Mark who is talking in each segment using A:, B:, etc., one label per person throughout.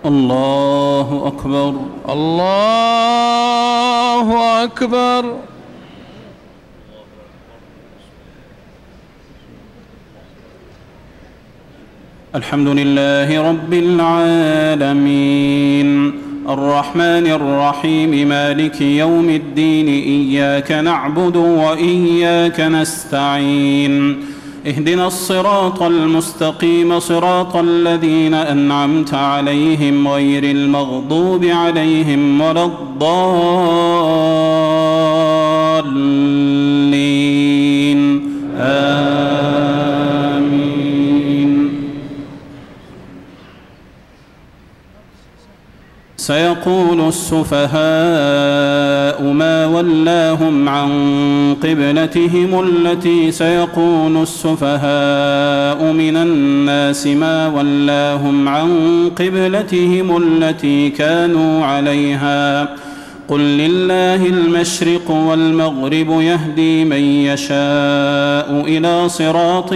A: الله أكبر.
B: الله أكبر.
A: الحمد لله رب العالمين الرحمن الرحيم مالك يوم الدين إياك نعبد وإياك نستعين اهدنا الصراط المستقيم صراط الذين أنعمت عليهم غير المغضوب عليهم ولا الضالين آمين. سيقول السفهاء ما ولاهم عن قبلتهم التي سيقول السفهاء من الناس ما ولاهم عن قبلتهم التي كانوا عليها قل لله المشرق والمغرب يهدي من يشاء إلى صراط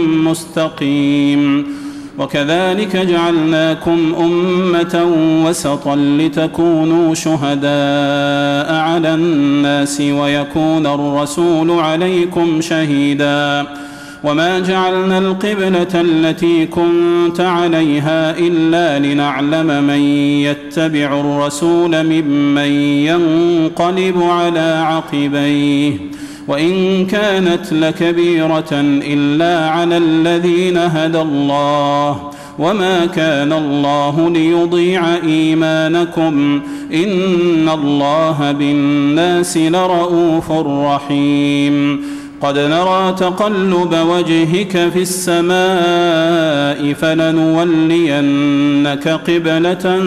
A: مستقيم وكذلك جعلناكم أمة وسطا لتكونوا شهداء على الناس ويكون الرسول عليكم شهيدا وما جعلنا القبلة التي كنت عليها إلا لنعلم من يتبع الرسول ممن ينقلب على عقبيه وإن كانت لكبيرة إلا على الذين هدى الله وما كان الله ليضيع إيمانكم إن الله بالناس لرءوف رحيم قد نرى تقلب وجهك في السماء فلنولينك قبلة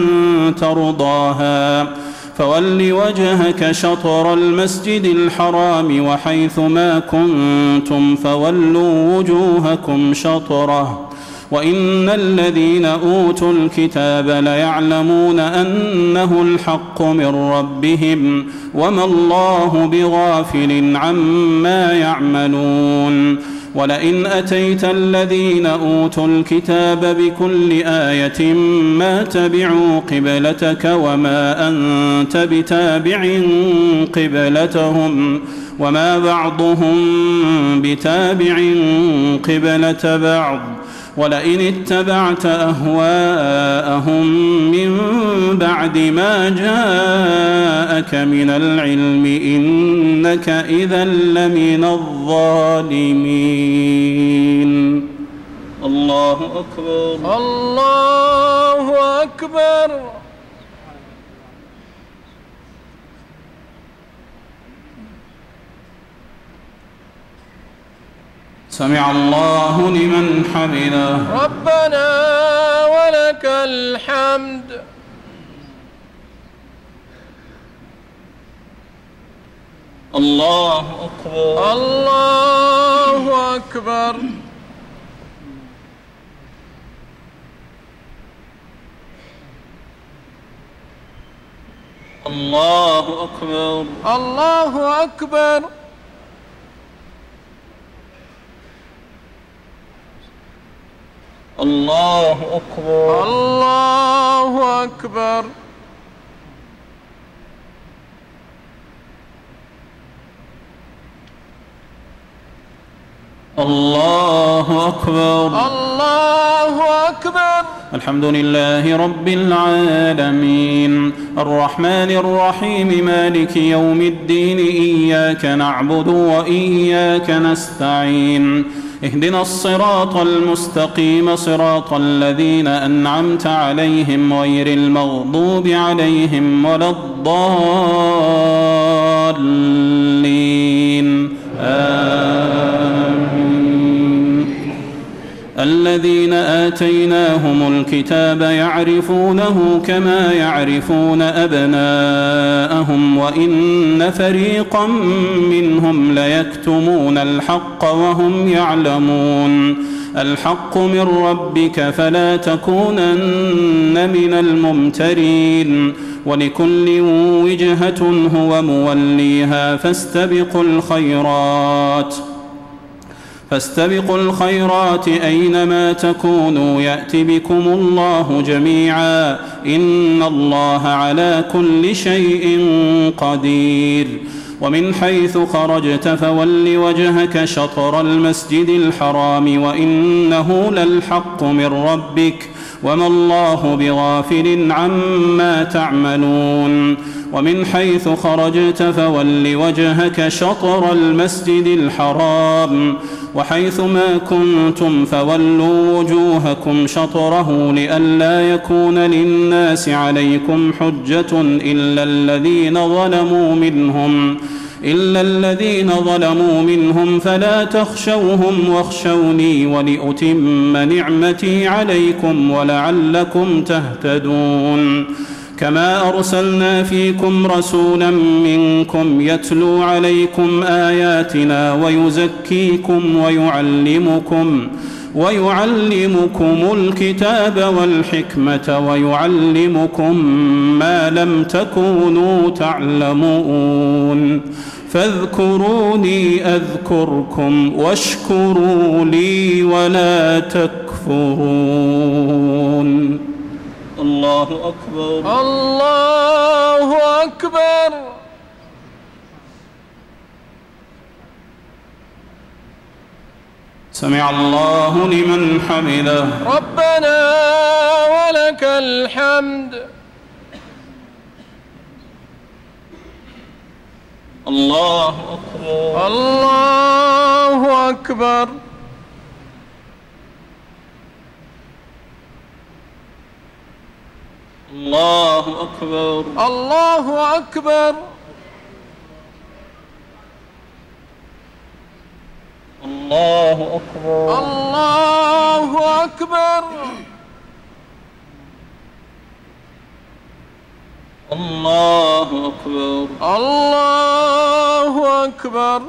A: ترضاها فول وجهك شطر المسجد الحرام وحيث ما كنتم فولوا وجوهكم شطره وإن الذين أوتوا الكتاب ليعلمون أنه الحق من ربهم وما الله بغافل عما يعملون ولئن أتيت الذين أوتوا الكتاب بكل آية ما تبعوا قبلتك وما أنت بتابع قبلتهم وما بعضهم بتابع قبلة بعض ولئن اتبعت أهواءهم من بعد ما جاءك من العلم إنك إذا لمن الظالمين. الله أكبر.
B: الله أكبر.
A: سمع الله لمن حمده.
B: ربنا ولك الحمد.
A: الله أكبر.
B: الله أكبر.
A: الله أكبر.
B: الله أكبر.
A: الله أكبر.
B: الله أكبر.
A: الله أكبر.
B: الله أكبر.
A: الحمد لله رب العالمين الرحمن الرحيم مالك يوم الدين إياك نعبد وإياك نستعين اهدنا الصراط المستقيم صراط الذين أنعمت عليهم غير المغضوب عليهم ولا الضالين الذين آتيناهم الكتاب يعرفونه كما يعرفون أبناءهم وإن فريقا منهم ليكتمون الحق وهم يعلمون الحق من ربك فلا تكونن من الممترين ولكل وجهة هو موليها فاستبقوا الخيرات فاستبقوا الخيرات أينما تكونوا يأت بكم الله جميعا إن الله على كل شيء قدير ومن حيث خرجت فول وجهك شطر المسجد الحرام وإنه للحق من ربك وما الله بغافل عما تعملون ومن حيث خرجت فول وجهك شطر المسجد الحرام وحيث ما كنتم فولوا وجوهكم شطره لئلا يكون للناس عليكم حجة إلا الذين ظلموا منهم فلا تخشوهم واخشوني ولأتم نعمتي عليكم ولعلكم تهتدون كما أرسلنا فيكم رسولا منكم يتلو عليكم آياتنا ويزكيكم ويعلمكم الكتاب والحكمة ويعلمكم ما لم تكونوا تعلمون فاذكروني أذكركم واشكروا لي ولا تكفرون الله أكبر
B: الله أكبر
A: سمع الله لمن حمده
B: ربنا ولك الحمد
A: الله أكبر
B: الله أكبر
A: الله أكبر
B: الله أكبر
A: الله أكبر
B: الله أكبر
A: الله أكبر
B: الله أكبر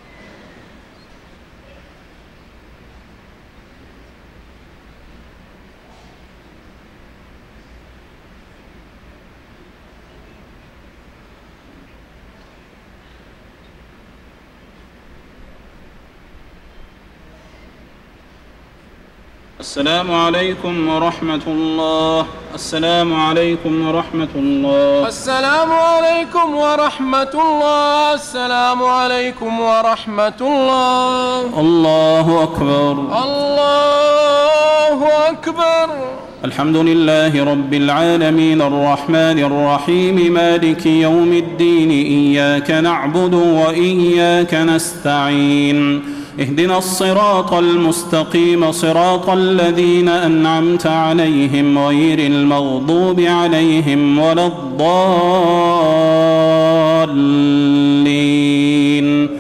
A: السلام عليكم ورحمة الله السلام عليكم ورحمة الله
B: السلام عليكم ورحمة الله السلام عليكم ورحمة الله
A: الله أكبر
B: الله أكبر
A: الحمد لله رب العالمين الرحمن الرحيم مالك يوم الدين إياك نعبد وإياك نستعين اهدنا الصراط المستقيم صراط الذين أنعمت عليهم غير المغضوب عليهم ولا الضالين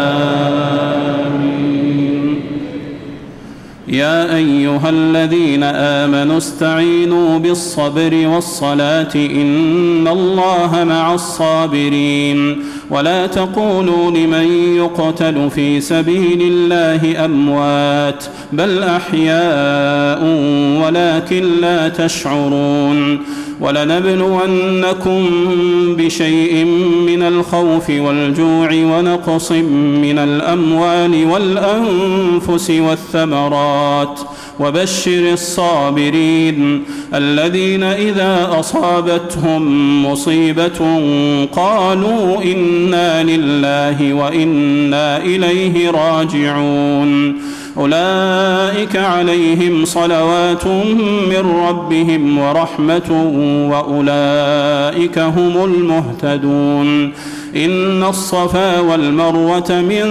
A: آمين يا أيها الذين آمنوا استعينوا بالصبر والصلاة إن الله مع الصابرين ولا تقولوا لمن يقتل في سبيل الله أموات بل أحياء ولكن لا تشعرون ولنبلونكم بشيء من الخوف والجوع ونقص من الأموال والأنفس والثمرات وبشر الصابرين الذين إذا أصابتهم مصيبة قالوا إنا لله وإنا إليه راجعون أولئك عليهم صلوات من ربهم ورحمة وأولئك هم المهتدون إن الصفا والمروة من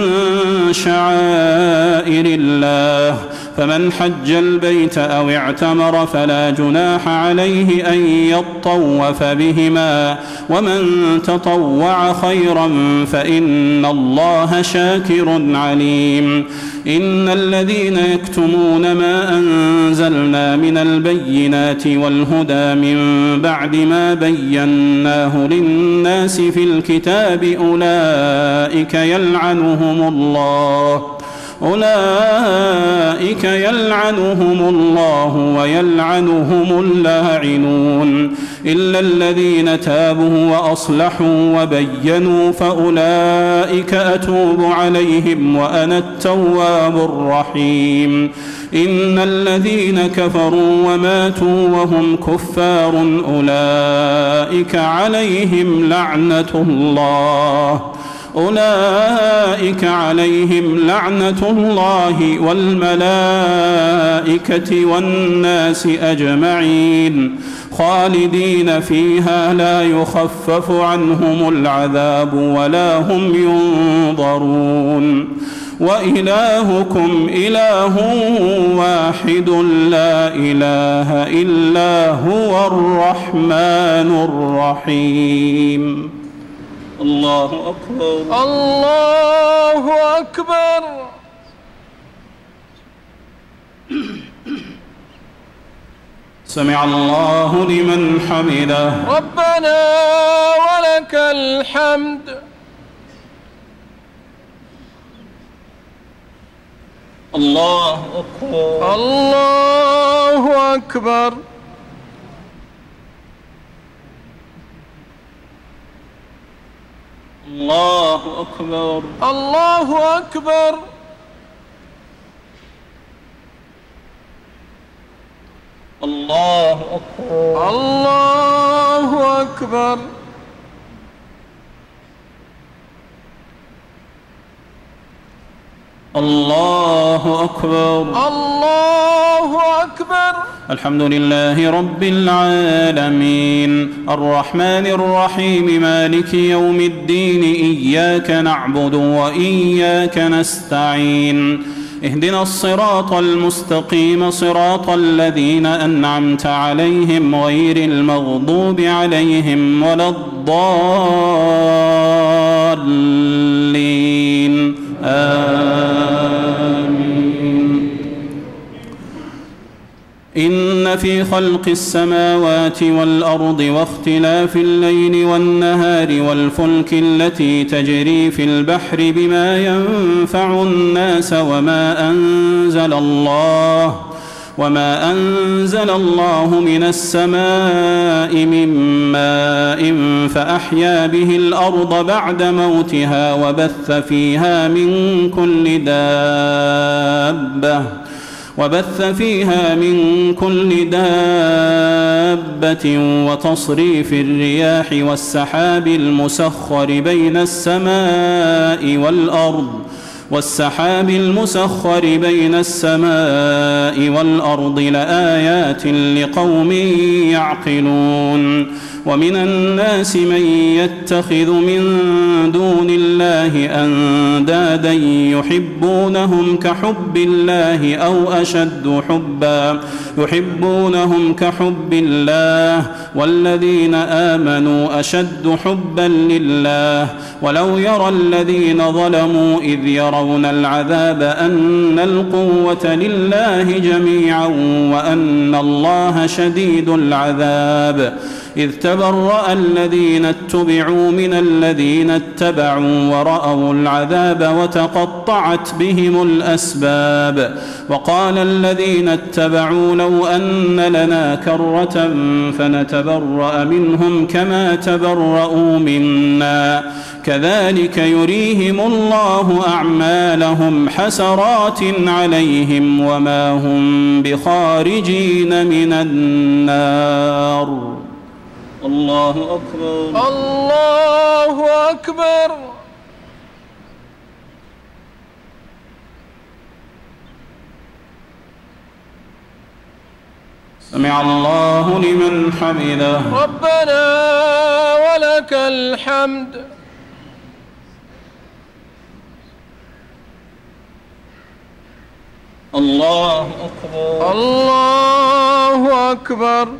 A: شعائر الله فمن حج البيت أو اعتمر فلا جناح عليه أن يطوف بهما ومن تطوع خيرا فإن الله شاكر عليم إن الذين يكتمون ما أنزلنا من البينات والهدى من بعد ما بيناه للناس في الكتاب أولئك يلعنهم الله أولئك يلعنهم الله ويلعنهم اللاعنون إلا الذين تابوا وأصلحوا وبينوا فأولئك أتوب عليهم وأنا التواب الرحيم إن الذين كفروا وماتوا وهم كفار أولئك عليهم لعنة الله والملائكة والناس أجمعين خالدين فيها لا يخفف عنهم العذاب ولا هم ينظرون وإلهكم إله واحد لا إله إلا هو الرحمن الرحيم. الله أكبر.
B: الله أكبر.
A: سمع الله لمن حمده.
B: ربنا ولك الحمد.
A: الله أكبر.
B: الله أكبر.
A: الله أكبر.
B: الله أكبر.
A: الله أكبر.
B: الله أكبر.
A: الله أكبر.
B: الله أكبر.
A: الحمد لله رب العالمين الرحمن الرحيم مالك يوم الدين إياك نعبد وإياك نستعين اهدنا الصراط المستقيم صراط الذين أنعمت عليهم غير المغضوب عليهم ولا الضالين آمين. إن في خلق السماوات والأرض واختلاف الليل والنهار والفلك التي تجري في البحر بما ينفع الناس وما أنزل الله من السماء من ماء فأحيا به الأرض بعد موتها وبث فيها من كل دابة وتصريف الرياح والسحاب المسخر بين السماء والأرض لآيات لقوم يعقلون ومن الناس من يتخذ من دون الله أندادا يحبونهم كحب الله أو أشد حبا يحبونهم كحب الله والذين آمنوا أشد حبا لله ولو يرى الذين ظلموا إذ يرون العذاب أن القوة لله جميعا وأن الله شديد العذاب إذ تبرأ الذين اتبعوا من الذين اتبعوا ورأوا العذاب وتقطعت بهم الأسباب وقال الذين اتبعوا لو أن لنا كرة فنتبرأ منهم كما تبرأوا منا كذلك يريهم الله أعمالهم حسرات عليهم وما هم بخارجين من النار. الله أكبر.
B: الله أكبر.
A: سمع الله لمن حمده.
B: ربنا ولك الحمد.
A: الله أكبر.
B: الله أكبر.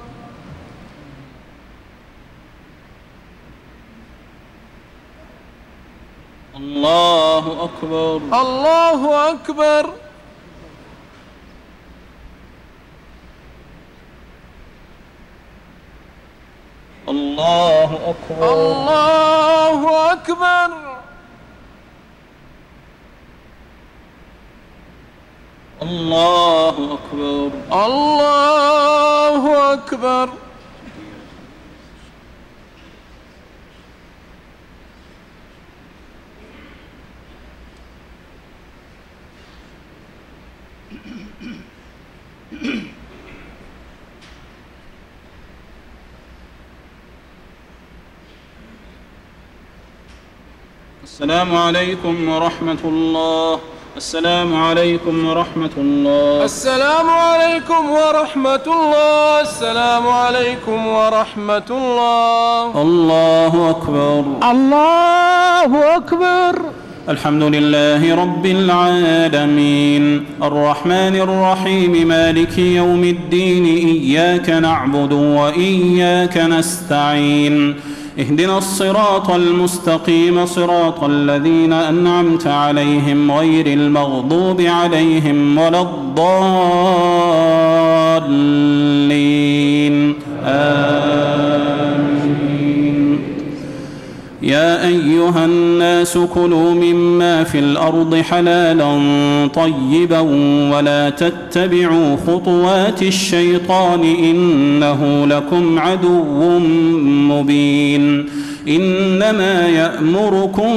A: الله أكبر.
B: الله أكبر.
A: الله أكبر.
B: الله أكبر.
A: الله أكبر.
B: الله أكبر.
A: السلام عليكم ورحمة الله. السلام عليكم ورحمة الله.
B: السلام عليكم ورحمة الله. السلام عليكم ورحمة الله.
A: الله أكبر.
B: الله أكبر.
A: الحمد لله رب العالمين الرحمن الرحيم مالك يوم الدين إياك نعبد وإياك نستعين اهدنا الصراط المستقيم صراط الذين أنعمت عليهم غير المغضوب عليهم ولا الضالين آمين. يا أيها الناس كلوا مما في الأرض حلالا طيبا ولا تتبعوا خطوات الشيطان إنه لكم عدو مبين. إنما يأمركم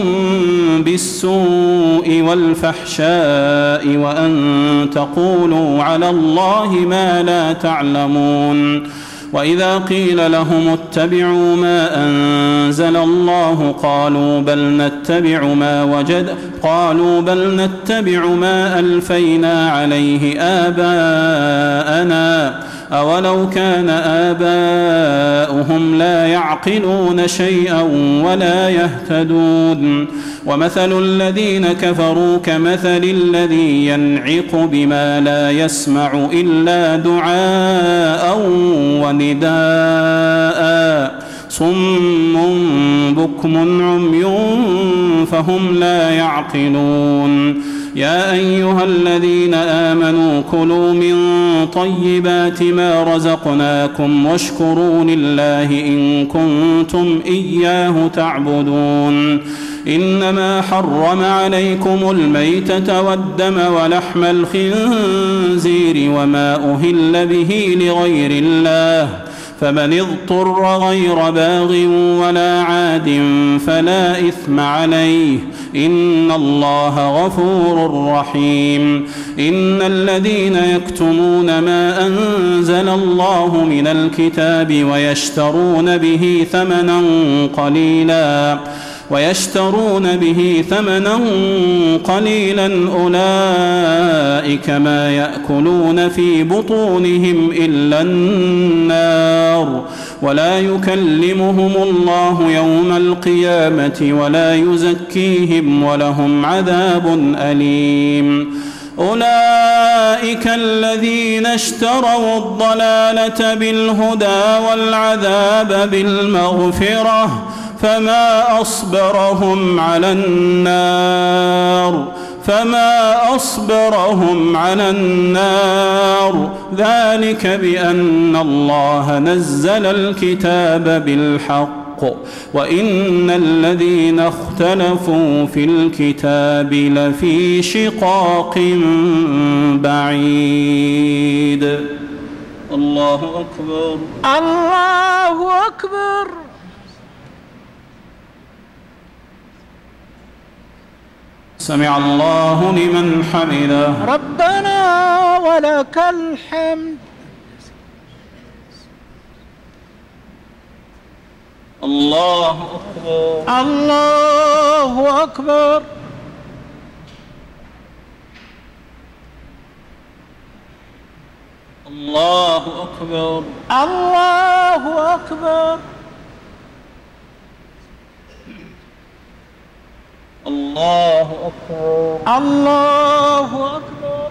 A: بالسوء والفحشاء وأن تقولوا على الله ما لا تعلمون. وإذا قيل لهم اتبعوا ما أنزل الله قالوا بل نتبع ما ألفينا عليه آباءنا أولو كان آباؤهم لا يعقلون شيئا ولا يهتدون. ومثل الذين كفروا كمثل الذي ينعق بما لا يسمع إلا دعاء ونداء صم بكم عمي فهم لا يعقلون. يا أيها الذين آمنوا كلوا من طيبات ما رزقناكم واشكروا لله إن كنتم إياه تعبدون. إنما حرم عليكم الميتة والدم ولحم الخنزير وما أهل به لغير الله فمن اضطر غير باغ ولا عاد فلا إثم عليه إن الله غفور رحيم. إن الذين يكتمون ما أنزل الله من الكتاب ويشترون به ثمنا قليلا أولئك ما يأكلون في بطونهم إلا النار ولا يكلمهم الله يوم القيامة ولا يزكيهم ولهم عذاب أليم. أولئك الذين اشتروا الضلالة بالهدى والعذاب بالمغفرة فما أصبرهم على النار ذلك بأن الله نزل الكتاب بالحق وإن الذين اختلفوا في الكتاب لفي شقاق بعيد. الله أكبر.
B: الله أكبر.
A: سمع الله لمن حمده.
B: ربنا ولك الحمد.
A: الله أكبر.
B: الله أكبر.
A: الله أكبر.
B: الله أكبر.
A: الله أكبر.
B: الله أكبر.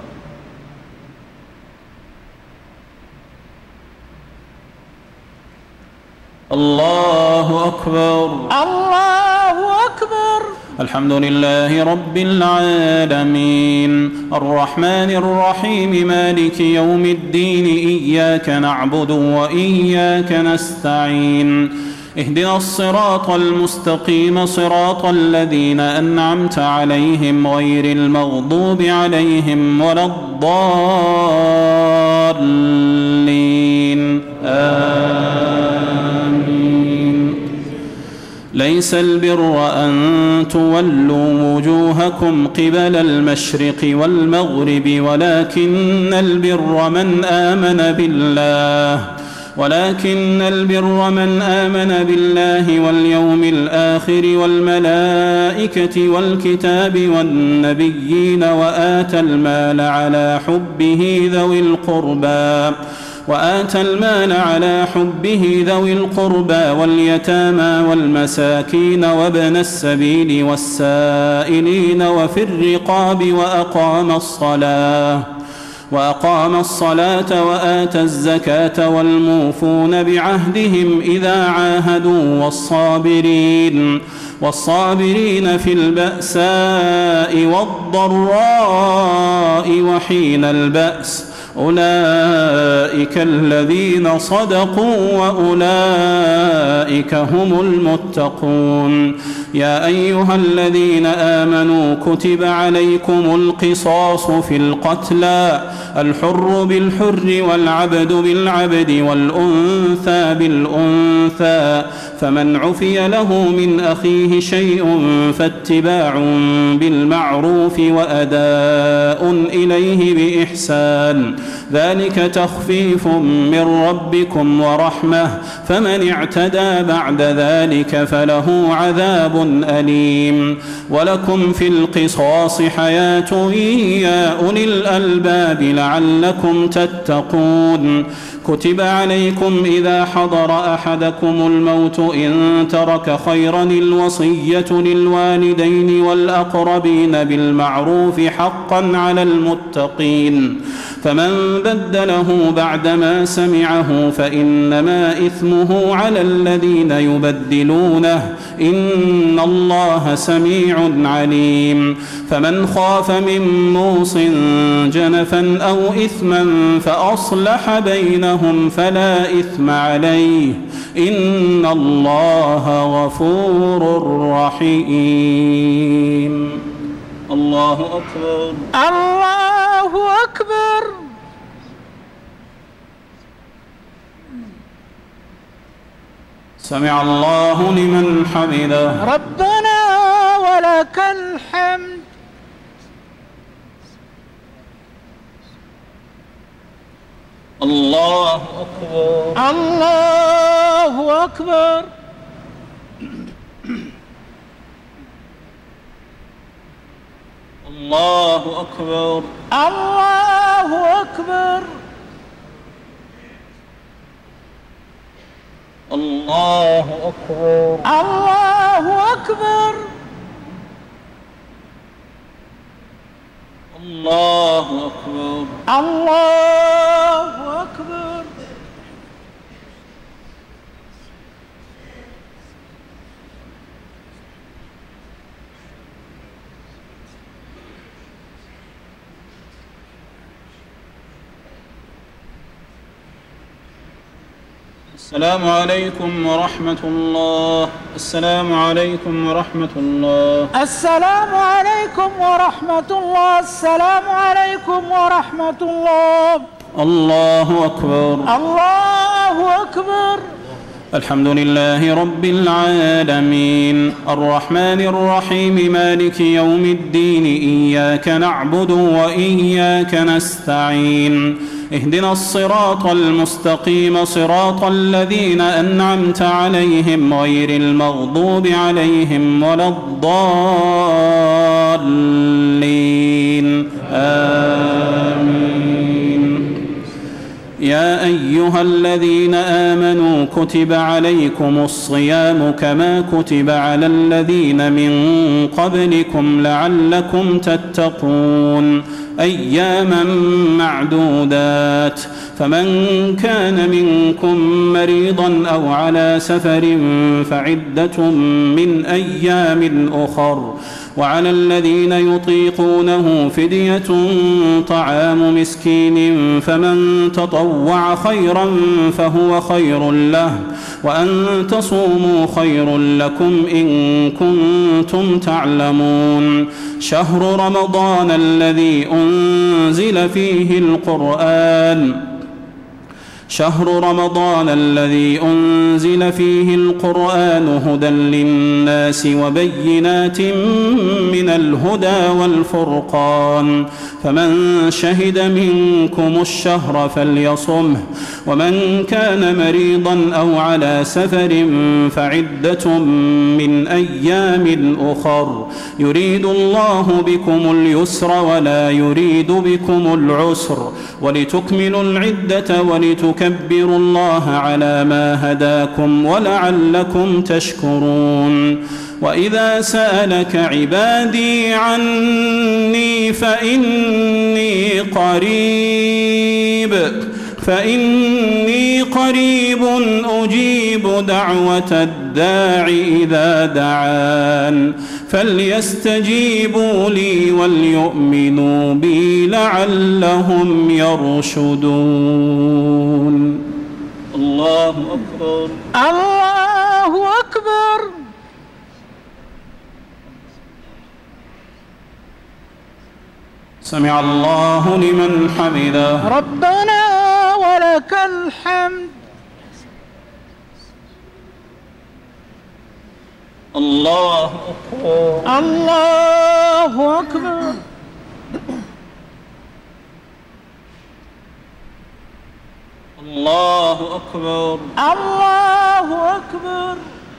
A: الله أكبر.
B: الله أكبر.
A: الحمد لله رب العالمين الرحمن الرحيم مالك يوم الدين إياك نعبد وإياك نستعين اهدنا الصراط المستقيم صراط الذين أنعمت عليهم غير المغضوب عليهم ولا الضالين آمين. ليس البر أن تولوا وجوهكم قبل المشرق والمغرب ولكن البر من آمن بالله واليوم الآخر والملائكة والكتاب والنبيين وآتى المال على حبه ذوي القربى واليتامى والمساكين وابن السبيل والسائلين وفي الرقاب وأقام الصلاة وآتى الزكاة والموفون بعهدهم إذا عاهدوا والصابرين في البأساء والضراء وحين البأس أولئك الذين صدقوا وأولئك هم المتقون. يا أيها الذين آمنوا كتب عليكم القصاص في القتلى الحر بالحر والعبد بالعبد والأنثى بالأنثى فمن عفي له من أخيه شيء فاتباع بالمعروف وأداء إليه بإحسان ذلك تخفيف من ربكم ورحمة فمن اعتدى بعد ذلك فله عذاب أليم. ولكم في القصاص حياة يا أولي الألباب لعلكم تتقون. كتب عليكم إذا حضر أحدكم الموت إن ترك خيرا الوصية للوالدين والأقربين بالمعروف حقا على المتقين فمن بدله بعدما سمعه فإنما إثمه على الذين يبدلونه إن الله سميع عليم. فمن خاف من موص جنفا أو إثما فأصلح بينهم فلا إثم عليه إن الله غفور رحيم. الله أكبر.
B: الله أكبر.
A: سمع الله لمن حمده.
B: ربنا ولك الحمد.
A: الله أكبر.
B: الله أكبر.
A: الله أكبر.
B: الله أكبر.
A: الله أكبر.
B: الله أكبر.
A: الله أكبر.
B: الله أكبر.
A: السلام عليكم ورحمة الله. السلام عليكم ورحمة الله.
B: السلام عليكم ورحمة الله. السلام عليكم ورحمة الله.
A: الله أكبر.
B: الله أكبر.
A: الحمد لله رب العالمين الرحمن الرحيم مالك يوم الدين إياك نعبد وإياك نستعين اهدنا الصراط المستقيم صراط الذين أنعمت عليهم غير المغضوب عليهم ولا الضالين آمين. يا أيها الذين آمنوا كتب عليكم الصيام كما كتب على الذين من قبلكم لعلكم تتقون أياما معدودات فمن كان منكم مريضا أو على سفر فعدة من أيام أخر وعلى الذين يطيقونه فدية طعام مسكين فمن تطوع خيرا فهو خير له وأن تصوموا خير لكم إن كنتم تعلمون. شهر رمضان الذي أنزل فيه القرآن هدى للناس وبينات من الهدى والفرقان، فمن شهد منكم الشهر فليصمه، ومن كان مريضا أو على سفر فعدة من أيام أخر، يريد الله بكم اليسر ولا يريد بكم العسر، ولتكملوا العدة ولتكبروا الله على ما هداكم ولعلكم تشكرون. وإذا سألك عبادي عني فإني قريب أجيب دعوة الداع إذا دعان، فليستجيبوا لي وليؤمنوا بي لعلهم يرشدون. الله أكبر.
B: الله أكبر.
A: سمع الله لمن حمده.
B: ربنا ولك الحمد.
A: الله أكبر.
B: الله أكبر.
A: الله أكبر.
B: الله أكبر.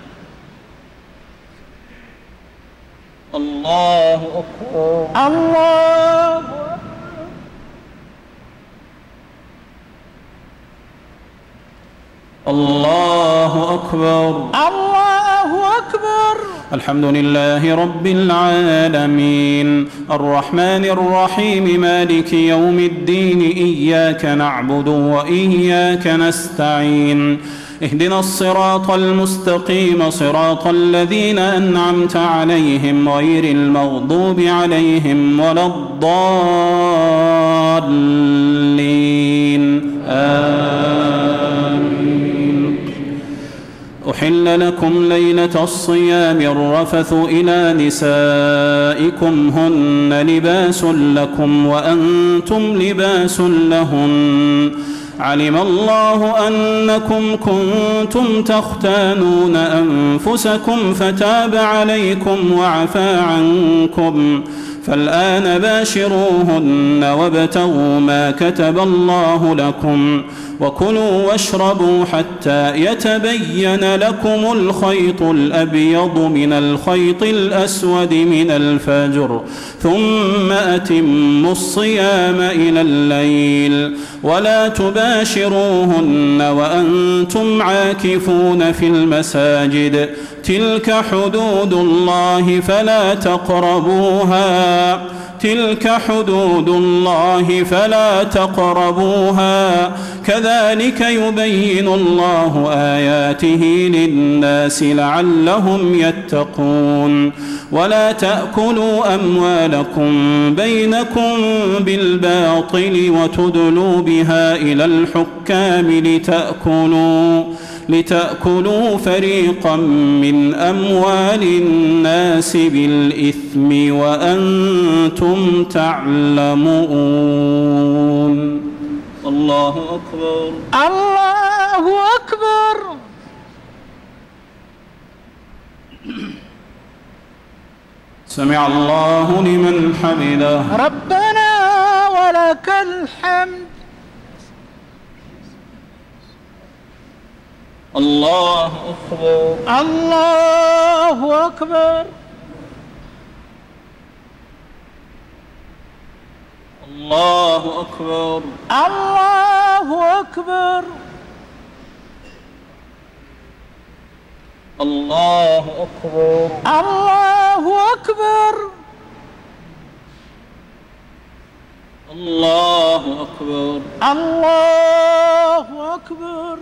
A: الله أكبر.
B: الله
A: الله أكبر.
B: الله أكبر.
A: الحمد لله رب العالمين الرحمن الرحيم مالك يوم الدين إياك نعبد وإياك نستعين اهدنا الصراط المستقيم صراط الذين أنعمت عليهم غير المغضوب عليهم ولا الضالين آمين. أحل لكم ليلة الصيام الرفث إلى نسائكم هن لباس لكم وأنتم لباس لهن علم الله أنكم كنتم تختانون أنفسكم فتاب عليكم وعفى عنكم فالآن باشروهن وابتغوا ما كتب الله لكم وكلوا واشربوا حتى يتبين لكم الخيط الأبيض من الخيط الأسود من الفجر ثم أتموا الصيام إلى الليل ولا تباشروهن وأنتم عاكفون في المساجد تلك حدود الله فلا تقربوها كذلك يبين الله آياته للناس لعلهم يتقون ولا تأكلوا أموالكم بينكم بالباطل وتدلوا بها إلى الحكام لتأكلوا فريقا من أموال الناس بالإثم وأنتم تعلمون. الله أكبر.
B: الله أكبر.
A: سمع الله لمن حمده.
B: ربنا ولك الحمد.
A: الله أكبر.
B: الله أكبر.
A: الله أكبر.
B: الله أكبر.
A: الله أكبر.
B: الله أكبر.
A: الله أكبر.
B: الله أكبر.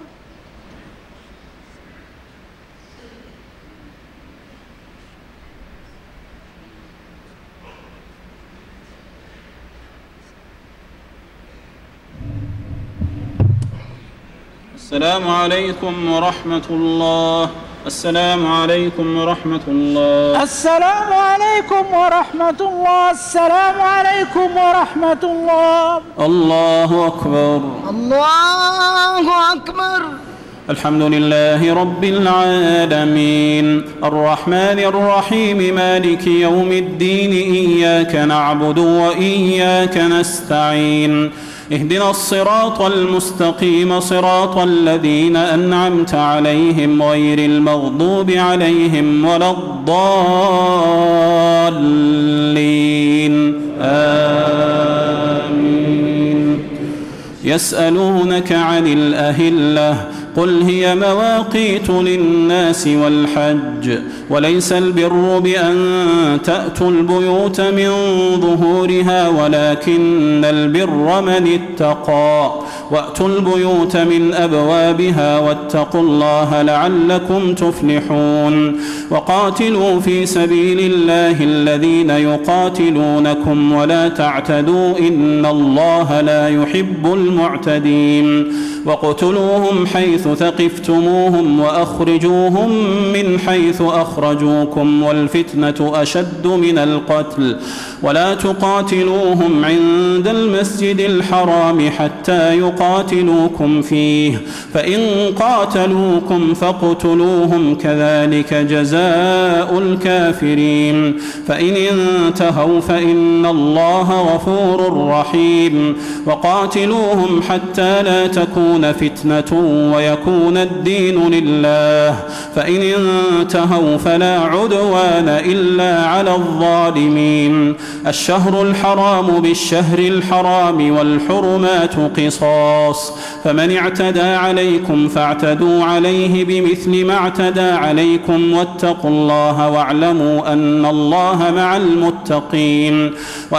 A: السلام عليكم ورحمة الله. السلام عليكم ورحمة الله.
B: السلام عليكم ورحمة الله. السلام عليكم ورحمة الله.
A: الله أكبر.
C: الله أكبر.
A: الحمد لله رب العالمين الرحمن الرحيم مالك يوم الدين إياك نعبد وإياك نستعين اهدنا الصراط المستقيم صراط الذين أنعمت عليهم غير المغضوب عليهم ولا الضالين آمين. يسألونك عن الأهلة قل هي مواقيت للناس والحج وليس البر بأن تأتوا البيوت من ظهورها ولكن البر من اتقى وأتوا البيوت من أبوابها واتقوا الله لعلكم تفلحون وقاتلوا في سبيل الله الذين يقاتلونكم ولا تعتدوا إن الله لا يحب المعتدين وقتلوهم حيث ثقفتموهم وأخرجوهم من حيث أخرجوكم والفتنة أشد من القتل ولا تقاتلوهم عند المسجد الحرام حتى يقاتلوكم فيه فإن قاتلوكم فاقتلوهم كذلك جزاء الكافرين فإن انتهوا فإن الله غفور رحيم وقاتلوهم حتى لا تكون فتنة ويكون الدين لله فإن انتهوا فلا عدوان إلا على الظالمين الشهر الحرام بالشهر الحرام والحرمات قصاص فمن اعتدى عليكم فاعتدوا عليه بمثل ما اعتدى عليكم واتقوا الله واعلموا أن الله مع المتقين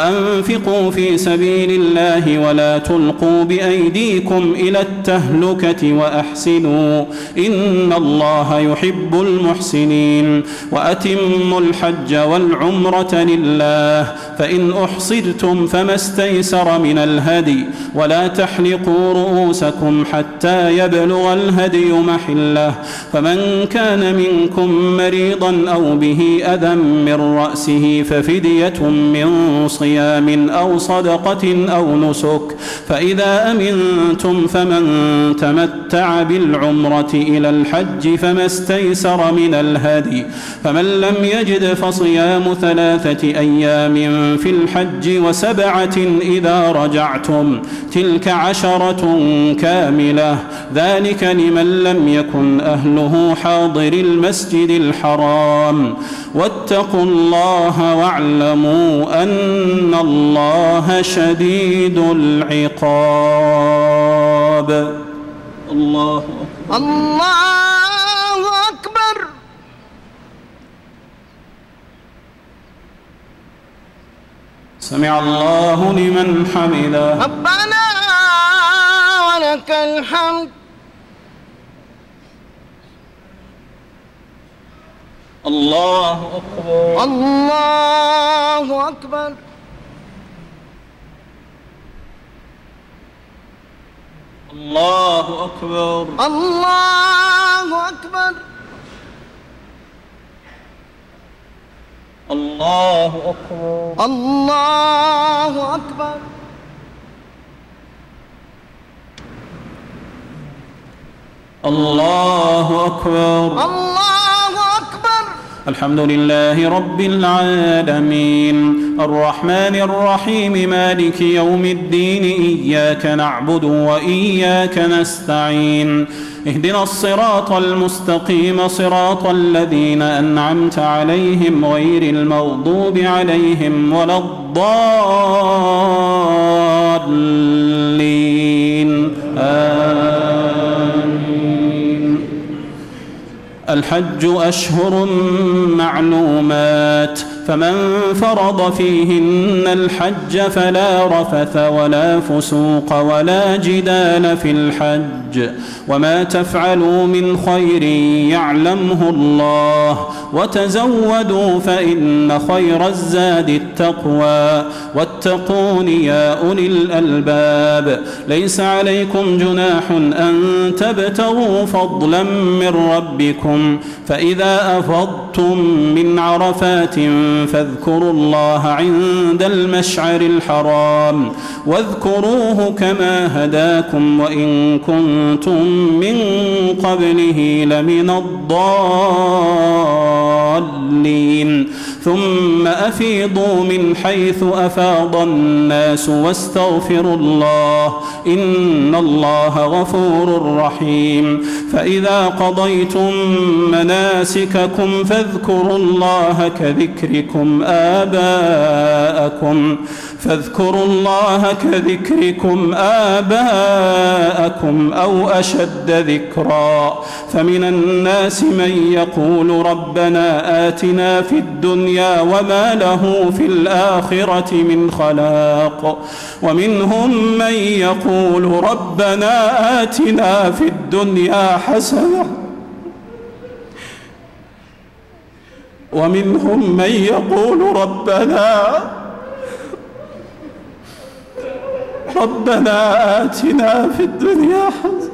A: وأنفقوا في سبيل الله ولا تلقوا بأيديكم إلى التهلكة وأحسنوا إن الله يحب المحسنين وأتموا الحج والعمرة لله فإن أحصرتم فما استيسر من الهدي ولا تحلقوا رؤوسكم حتى يبلغ الهدي محله فمن كان منكم مريضا أو به أذى من رأسه ففدية من صيام أو صدقة أو نسك فإذا أمنتم فمن تمتع بالعمرة إلى الحج فما استيسر من الهدي فمن لم يجد فصيام 3 أيام في الحج و7 إذا رجعتم تلك 10 كاملة ذلك لمن لم يكن أهله حاضر المسجد الحرام واتقوا الله واعلموا أن الله شديد العقاب. الله أكبر.
C: الله أكبر.
A: سمع الله لمن حمده.
C: ربنا ولك الحمد.
A: الله أكبر.
C: الله أكبر.
A: الله أكبر.
C: الله أكبر.
A: الله أكبر.
C: الله أكبر.
A: الله أكبر.
C: الله أكبر.
A: الحمد لله رب العالمين الرحمن الرحيم مالك يوم الدين إياك نعبد وإياك نستعين اهدنا الصراط المستقيم صراط الذين أنعمت عليهم غير المغضوب عليهم ولا الضالين آمين. الحج أشهر معلومات فمن فرض فيهن الحج فلا رفث ولا فسوق ولا جدال في الحج وما تفعلوا من خير يعلمه الله وتزودوا فإن خير الزاد التقوى التقوى واتقون يا أولي الألباب. ليس عليكم جناح أن تبتغوا فضلا من ربكم فإذا أفضتم من عرفات فاذكروا الله عند المشعر الحرام واذكروه كما هداكم وإن كنتم من قبله لمن الضالين. ثم أفيضوا من حيث أفاض الناس واستغفروا الله إن الله غفور رحيم. فإذا قضيتم مناسككم فاذكروا الله كذكركم آباءكم أو أشد ذكرا. فمن الناس من يقول ربنا آتنا في الدنيا وما له في الآخرة من خلاق ومنهم من يقول ربنا آتنا في الدنيا حسنة ومنهم من يقول ربنا آتنا في الدنيا حسنة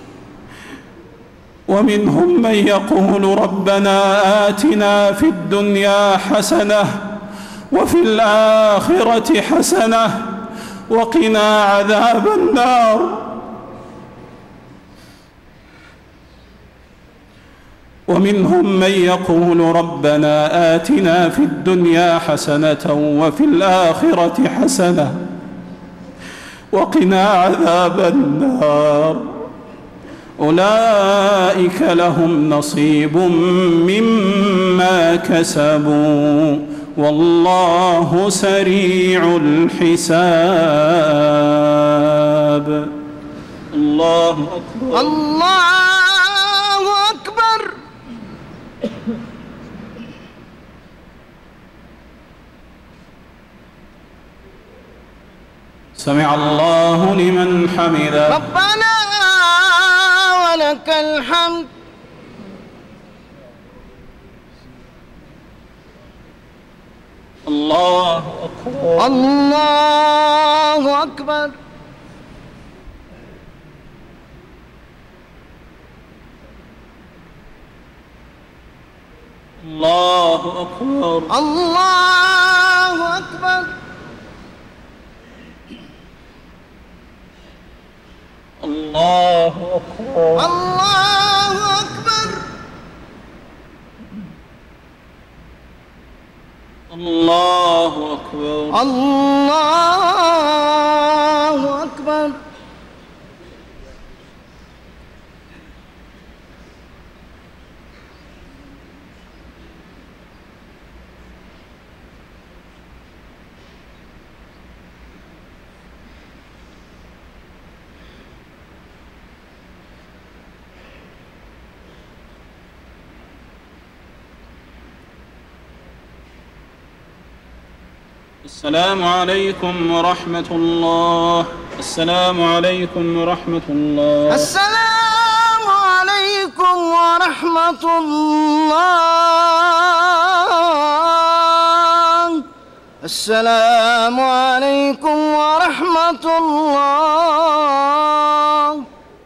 A: ومنهم من يقول ربنا آتنا في الدنيا حسنة وفي الآخرة حسنة وقنا عذاب النار. ومنهم من يقول ربنا آتنا في الدنيا حسنة وفي الآخرة حسنة وقنا عذاب النار. أولئك لهم نصيب مما كسبوا والله سريع الحساب. الله أكبر.
C: الله أكبر.
A: سمع الله لمن حمده.
C: ربنا ولك الحمد.
A: الله أكبر.
C: الله أكبر.
A: الله أكبر.
C: الله أكبر.
A: الله أكبر.
C: الله أكبر.
A: الله أكبر.
C: الله أكبر.
A: السلام عليكم ورحمة الله. السلام عليكم ورحمة الله.
C: السلام عليكم ورحمة الله. السلام عليكم ورحمة الله.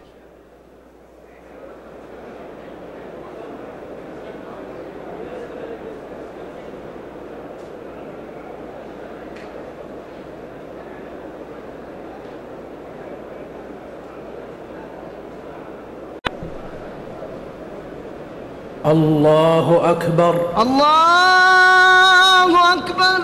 B: الله أكبر.
C: الله أكبر.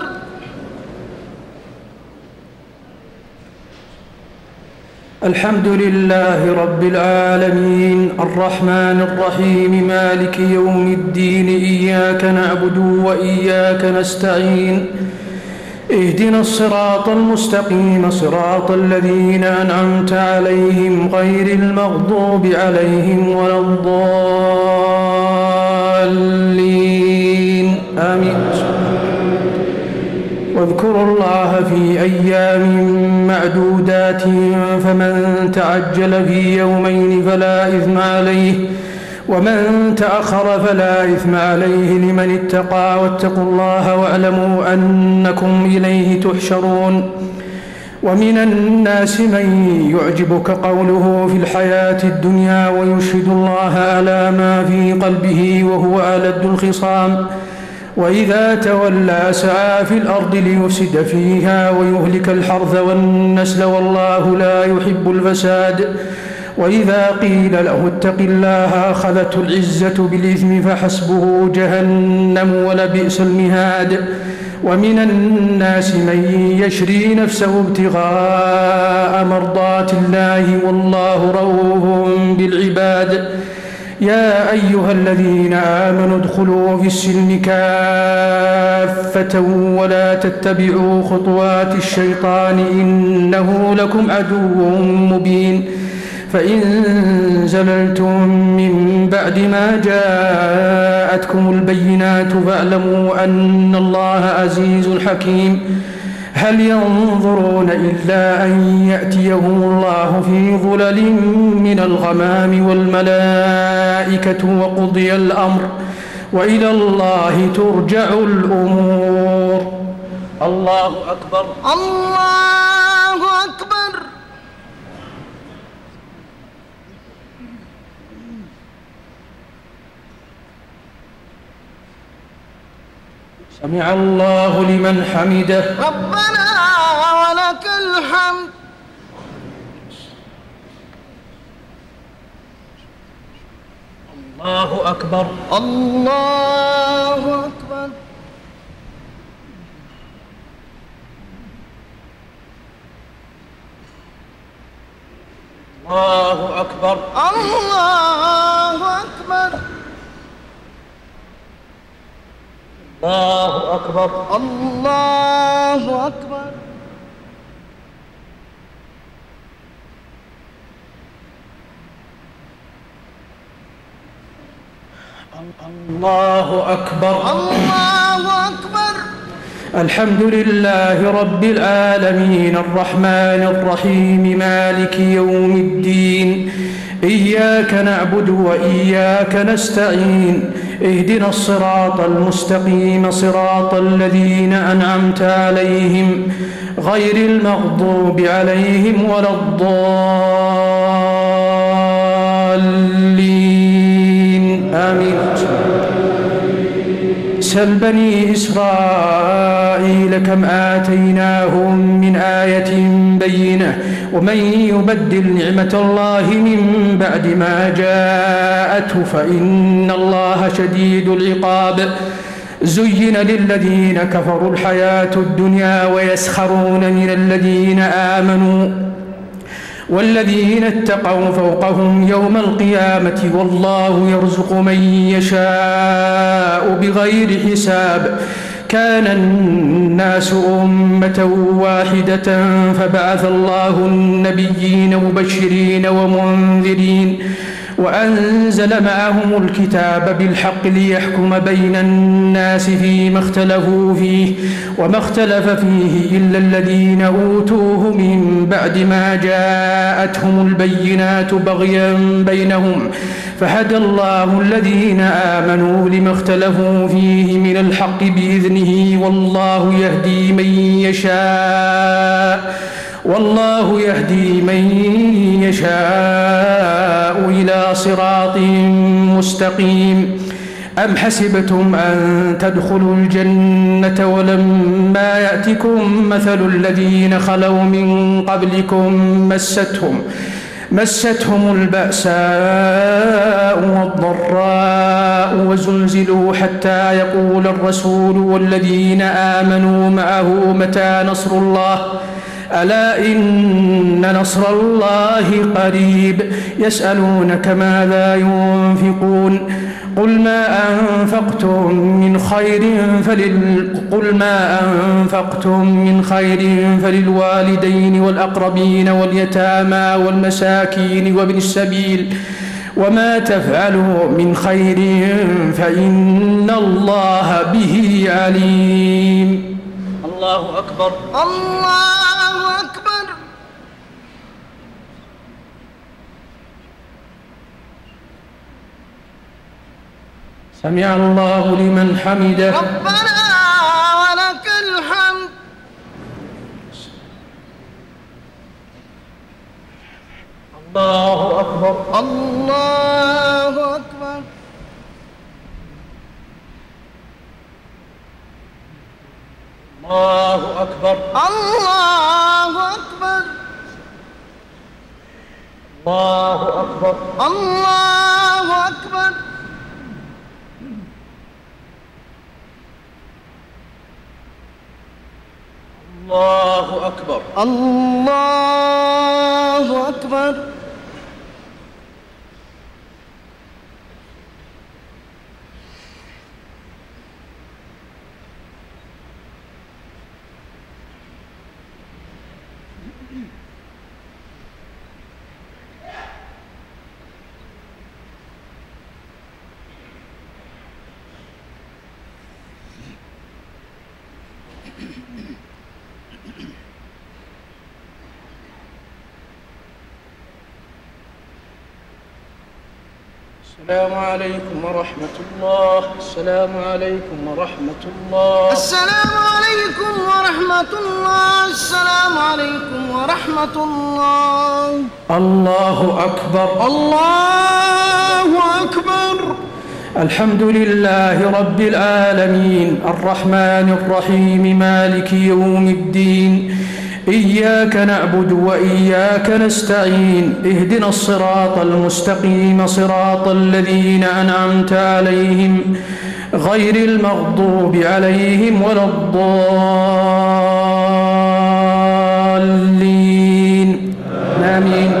B: الحمد لله رب العالمين الرحمن الرحيم مالك يوم الدين إياك نعبد وإياك نستعين اهدنا الصراط المستقيم صراط الذين أنعمت عليهم غير المغضوب عليهم ولا الضالين آمين. واذكروا الله في أيام معدودات فمن تعجل في يومين فلا إثم عليه ومن تأخر فلا إثم عليه لمن اتقى واتقوا الله واعلموا أنكم إليه تحشرون ومن الناس من يعجبك قوله في الحياة الدنيا ويشهد الله على ما في قلبه وهو ألد الخصام وإذا تولى سعى في الأرض ليفسد فيها ويهلك الحرث والنسل والله لا يحب الفساد وإذا قيل له اتق الله أخذته العزة بالإثم فحسبه جهنم ولبئس المهاد ومن الناس من يشري نفسه ابتغاء مرضات الله والله رؤوف بالعباد يا أيها الذين آمنوا ادخلوا في السلم كافة ولا تتبعوا خطوات الشيطان إنه لكم عدو مبين فإن زللتم من بعد ما جاءتكم البينات فاعلموا أن الله عزيز حكيم هل ينظرون إلا أن يأتيهم الله في ظلل من الغمام والملائكة وقضي الأمر وإلى الله ترجع الأمور الله أكبر
C: الله أكبر.
B: سمع الله لمن حمده
C: ربنا ولك الحمد.
B: الله أكبر
C: الله أكبر.
B: الله أكبر
C: الله أكبر.
B: الله أكبر
C: الله أكبر.
B: الله أكبر
C: الله أكبر.
B: الحمد لله رب العالمين الرحمن الرحيم مالك يوم الدين إياك نعبد وإياك نستعين اهدنا الصراط المستقيم صراط الذين أنعمت عليهم غير المغضوب عليهم ولا الضالين آمين. سل بني إسرائيل كم آتيناهم من آية بينة ومن يبدل نعمة الله من بعد ما جاءته فإن الله شديد العقاب زين للذين كفروا الحياة الدنيا ويسخرون من الذين آمنوا والذين اتقوا فوقهم يوم القيامة والله يرزق من يشاء بغير حساب كان الناس أمة واحدة فبعث الله النبيين مبشرين ومنذرين وأنزل معهم الكتاب بالحق ليحكم بين الناس فيما اختلفوا فيه وما اختلف فيه إلا الذين أوتوه من بعد ما جاءتهم البينات بغيا بينهم فهدى الله الذين آمنوا لما اختلفوا فيه من الحق بإذنه والله يهدي من يشاء إلى صراط مستقيم أم حسبتم أن تدخلوا الجنة ولما يأتكم مثل الذين خلوا من قبلكم مستهم البأساء والضراء وزلزلوا حتى يقول الرسول والذين آمنوا معه متى نصر الله ألا إن نصر الله قريب يسألونك ماذا ينفقون قل ما أنفقتم من خير فللوالدين والأقربين واليتامى والمساكين وابن السبيل وما تفعلوا من خير فإن الله به عليم. الله أكبر
C: الله أكبر.
B: سمع الله لمن حمده.
C: ربنا ولك الحمد.
B: الله أكبر.
C: الله أكبر.
B: الله أكبر.
C: الله أكبر.
B: الله أكبر.
C: الله أكبر.
B: الله أكبر.
C: الله أكبر.
B: السلام عليكم ورحمة الله. السلام عليكم ورحمة الله.
C: السلام عليكم ورحمة الله. السلام عليكم ورحمة الله.
B: الله أكبر.
C: الله أكبر.
B: الحمد لله رب العالمين الرحمن الرحيم مالك يوم الدين. إياك نعبد وإياك نستعين. اهدنا الصراط المستقيم صراط الذين أنعمت عليهم غير المغضوب عليهم ولا الضالين. آمين.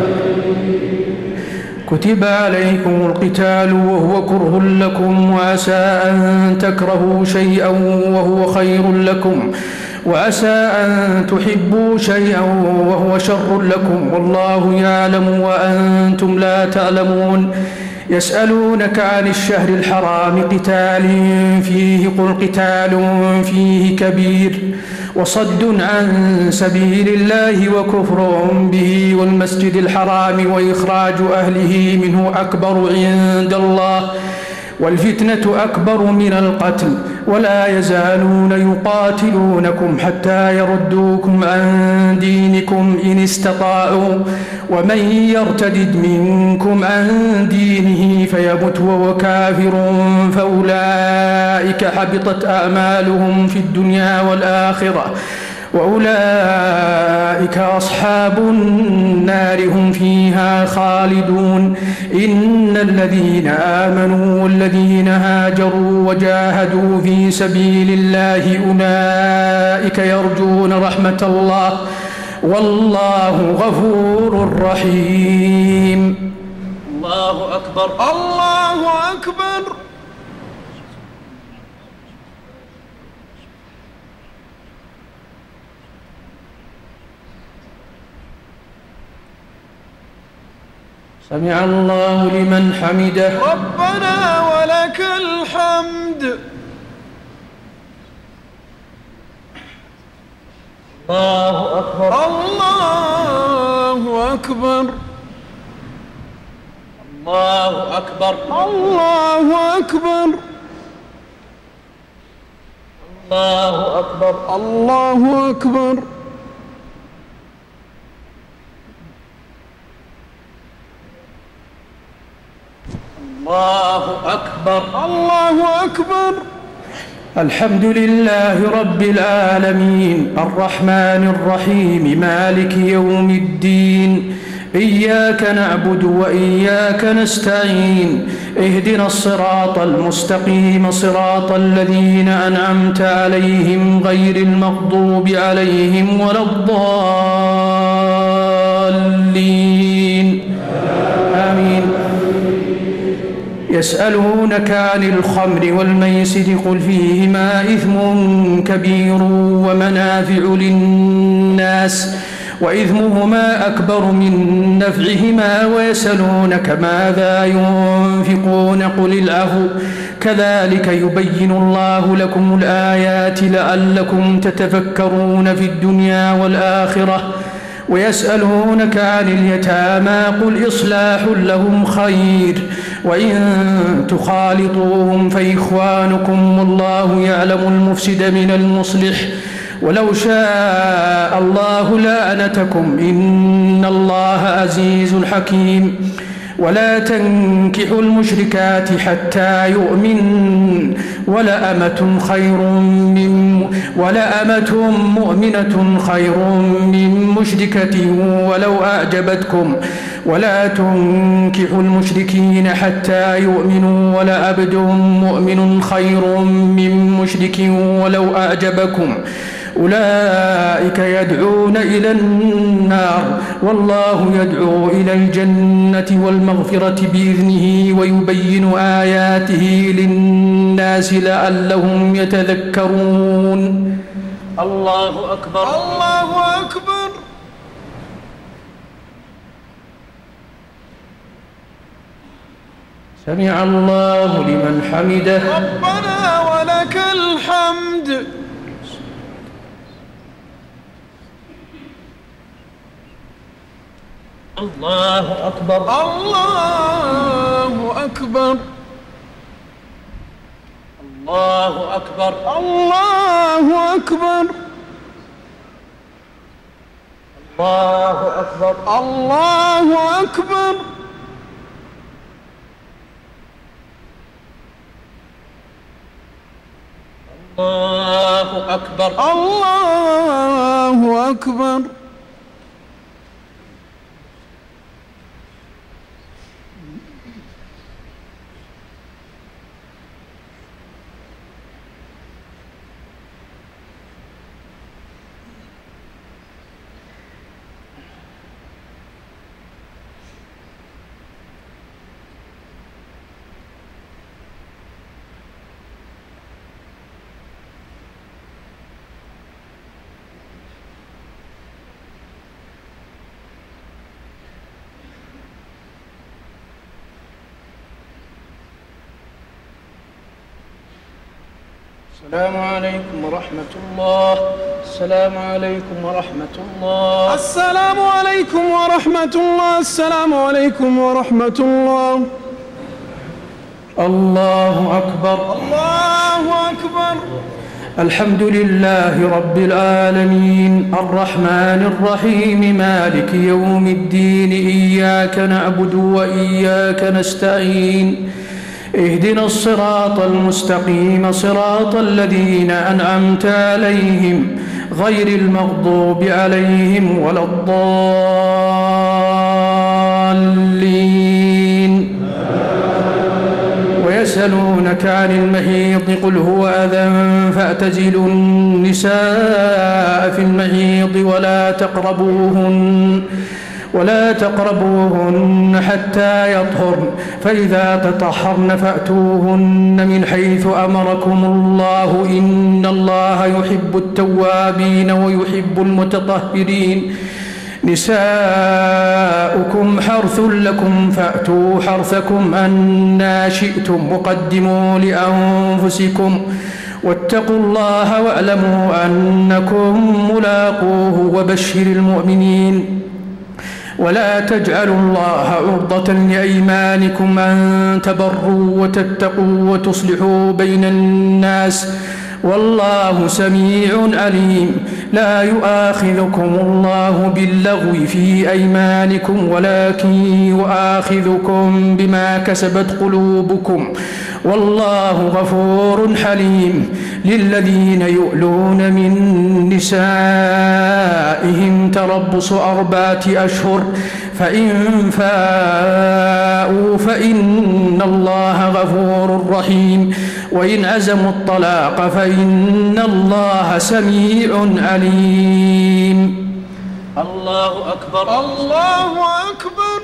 B: كتب عليكم القتال وهو كره لكم وعسى أن تكرهوا شيئا وهو خير لكم وعسى أن تحبوا شيئا وهو شر لكم والله يعلم وأنتم لا تعلمون. يسألونك عن الشهر الحرام قتال فيه قل قتال فيه كبير وصد عن سبيل الله وكفر به والمسجد الحرام وإخراج أهله منه أكبر عند الله والفتنة أكبر من القتل ولا يزالون يقاتلونكم حتى يردوكم عن دينكم إن استطاعوا ومن يرتدد منكم عن دينه فيمت وهو كافر فأولئك حبطت أعمالهم في الدنيا والآخرة وأولئك أصحاب النار هم فيها خالدون. إن الذين آمنوا والذين هاجروا وجاهدوا في سبيل الله أولئك يرجون رحمة الله والله غفور رحيم.
C: الله أكبر. الله أكبر.
B: سمع الله لمن حمده.
C: ربنا ولك الحمد.
B: الله أكبر.
C: الله أكبر.
B: الله أكبر.
C: الله أكبر.
B: الله أكبر.
C: الله أكبر.
B: الله أكبر.
C: الله أكبر.
B: الحمد لله رب العالمين الرحمن الرحيم مالك يوم الدين. إياك نعبد وإياك نستعين. اهدنا الصراط المستقيم صراط الذين أنعمت عليهم غير المغضوب عليهم ولا الضالين. آمين. يسألونك عن الخمر والميسر قل فيهما إثم كبير ومنافع للناس وإثمهما أكبر من نفعهما ويسألونك ماذا ينفقون قل العفو كذلك يبين الله لكم الآيات لعلكم تتفكرون في الدنيا والآخرة ويسألونك عن اليتامى قل إصلاح لهم خير وإن تخالطوهم فإخوانكم والله يعلم المفسد من المصلح ولو شاء الله لأعنتكم إن الله عزيز حكيم ولا تنكحوا المشركات حتى يؤمن ولأمة مؤمنة خير من مشركة ولو أعجبتكم ولا تنكحوا المشركين حتى يؤمنوا ولعبد مؤمن خير من مشرك ولو أعجبكم أولئك يدعون إلى النار والله يدعو إلى الجنة والمغفرة بإذنه ويبين آياته للناس لعلهم يتذكرون. الله أكبر.
C: الله أكبر.
B: سمع الله لمن حمده.
C: ربنا ولك الحمد.
B: الله أكبر.
C: الله أكبر.
B: الله أكبر.
C: الله أكبر.
B: الله أكبر.
C: الله أكبر.
B: الله أكبر.
C: الله أكبر.
B: السلام عليكم ورحمة الله. السلام عليكم ورحمة الله.
C: السلام عليكم ورحمة الله. السلام عليكم ورحمة الله.
B: الله أكبر.
C: الله أكبر.
B: الحمد لله رب العالمين الرحمن الرحيم مالك يوم الدين إياك نعبد وإياك نستعين اهدنا الصراط المستقيم صراط الذين أنعمت عليهم غير المغضوب عليهم ولا الضالين. ويسألونك عن المحيض قل هو أذى فاعتزلوا النساء في المحيض ولا تقربوهن حتى يطهرن فإذا تطهرن فأتوهن من حيث أمركم الله إن الله يحب التوابين ويحب المتطهرين. نساؤكم حرث لكم فأتوا حرثكم أنا شئتم وقدموا لأنفسكم واتقوا الله واعلموا أنكم ملاقوه وبشر المؤمنين. ولا تجعلوا الله عرضة لأيمانكم أن تبروا وتتقوا وتصلحوا بين الناس والله سميع عليم. لا يؤاخذكم الله باللغو في أيمانكم ولكن يؤاخذكم بما كسبت قلوبكم والله غفور حليم. للذين يؤلون من نسائهم تربص 4 أشهر فإن فاءوا فإن الله غفور رحيم. وإن عزموا الطلاق فإن الله سميع عليم. الله أكبر.
C: الله أكبر.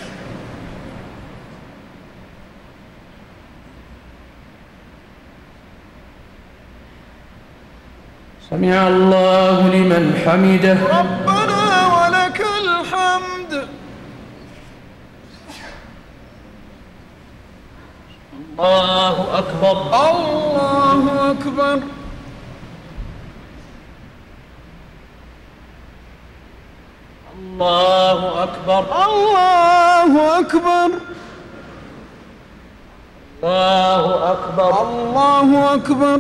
B: سمع الله لمن حمده.
C: ربنا ولك الحمد.
B: الله أكبر.
C: الله أكبر.
B: الله أكبر
C: الله أكبر
B: الله أكبر
C: الله أكبر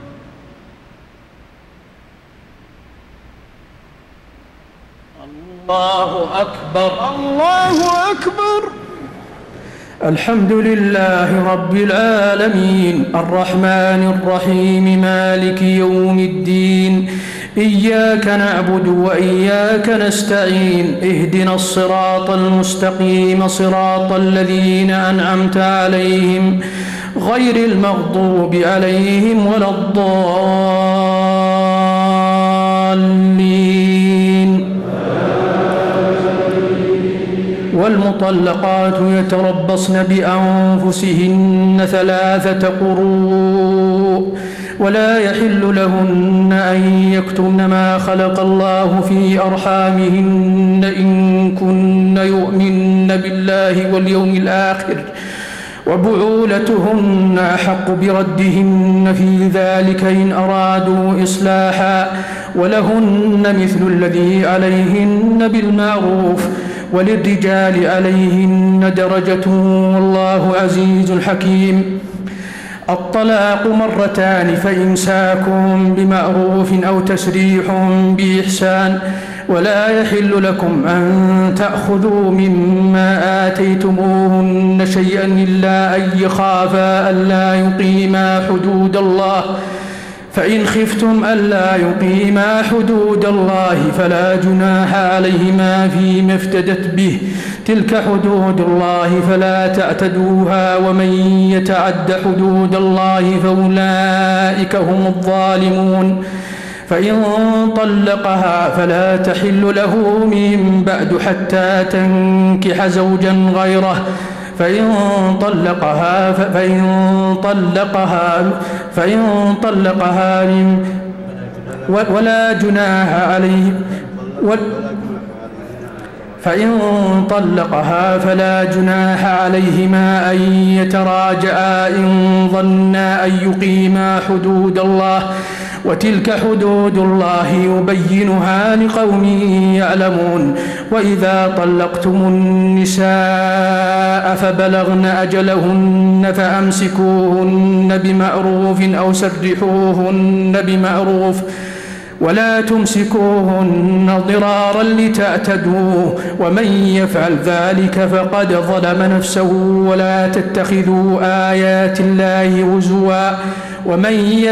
B: الله أكبر
C: الله أكبر.
B: الحمد لله رب العالمين الرحمن الرحيم مالك يوم الدين إياك نعبد وإياك نستعين اهدنا الصراط المستقيم صراط الذين أنعمت عليهم غير المغضوب عليهم ولا الضالين. والمطلقات يتربصن بأنفسهن 3 قروء ولا يحل لهن أن يكتمن ما خلق الله في أرحامهن إن كن يؤمن بالله واليوم الآخر وبعولتهن أحق بردهن في ذلك إن أرادوا إصلاحا ولهن مثل الذي عليهن بالمعروف وللرجال عليهن درجة والله عزيز حكيم. الطلاق 2 فإمساك بمعروف أو تسريح بإحسان ولا يحل لكم أن تأخذوا مما آتيتموهن شيئا إلا أن يخافا ألا يقيما حدود الله فإن خفتم ألا يقيما حدود الله فلا جناح عليهما فيما افتدت به تلك حدود الله فلا تعتدوها ومن يتعد حدود الله فأولئك هم الظالمون. فإن طلقها فلا تحل له من بعد حتى تنكح زوجا غيره فإن طلقها من ولا جناح عليه فإن طلقها فلا جناح عليهما أن يتراجعا إن ظنا أن يقيما حدود الله وتلك حدود الله يبينها لقوم يعلمون. وإذا طلقتم النساء فبلغن أجلهن فأمسكوهن بمعروف أو سرحوهن بمعروف ولا تمسكوهن ضرارا لتعتدوا ومن يفعل ذلك فقد ظلم نفسه ولا تتخذوا آيات الله هزوا ومن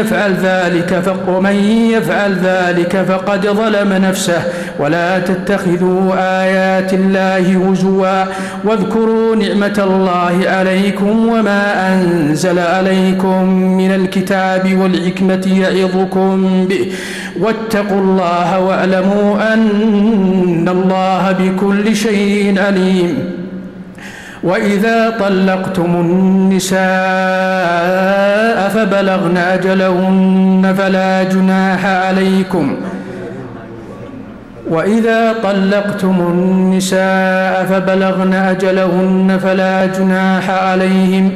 B: يفعل ذلك فقد ظلم نفسه ولا تتخذوا آيات الله هزوا واذكروا نعمة الله عليكم وما أنزل عليكم من الكتاب والحكمة يعظكم به واتقوا الله واعلموا أن الله بكل شيء عليم. وإذا طلقتم النساء فبلغن أجلهن فلا جناح عليكم عليهم.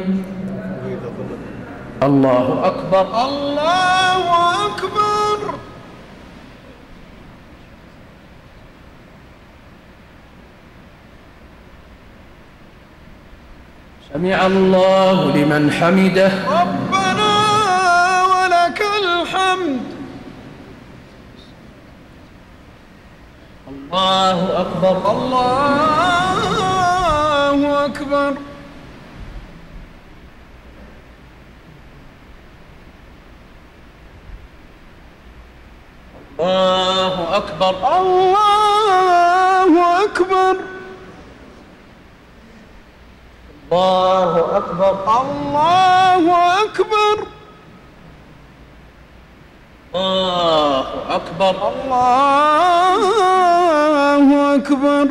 B: الله أكبر
C: الله أكبر.
B: سمع الله لمن حمده
C: ربنا ولك الحمد.
B: الله أكبر
C: الله أكبر.
B: الله أكبر
C: الله أكبر.
B: الله أكبر
C: الله أكبر.
B: الله أكبر
C: الله أكبر.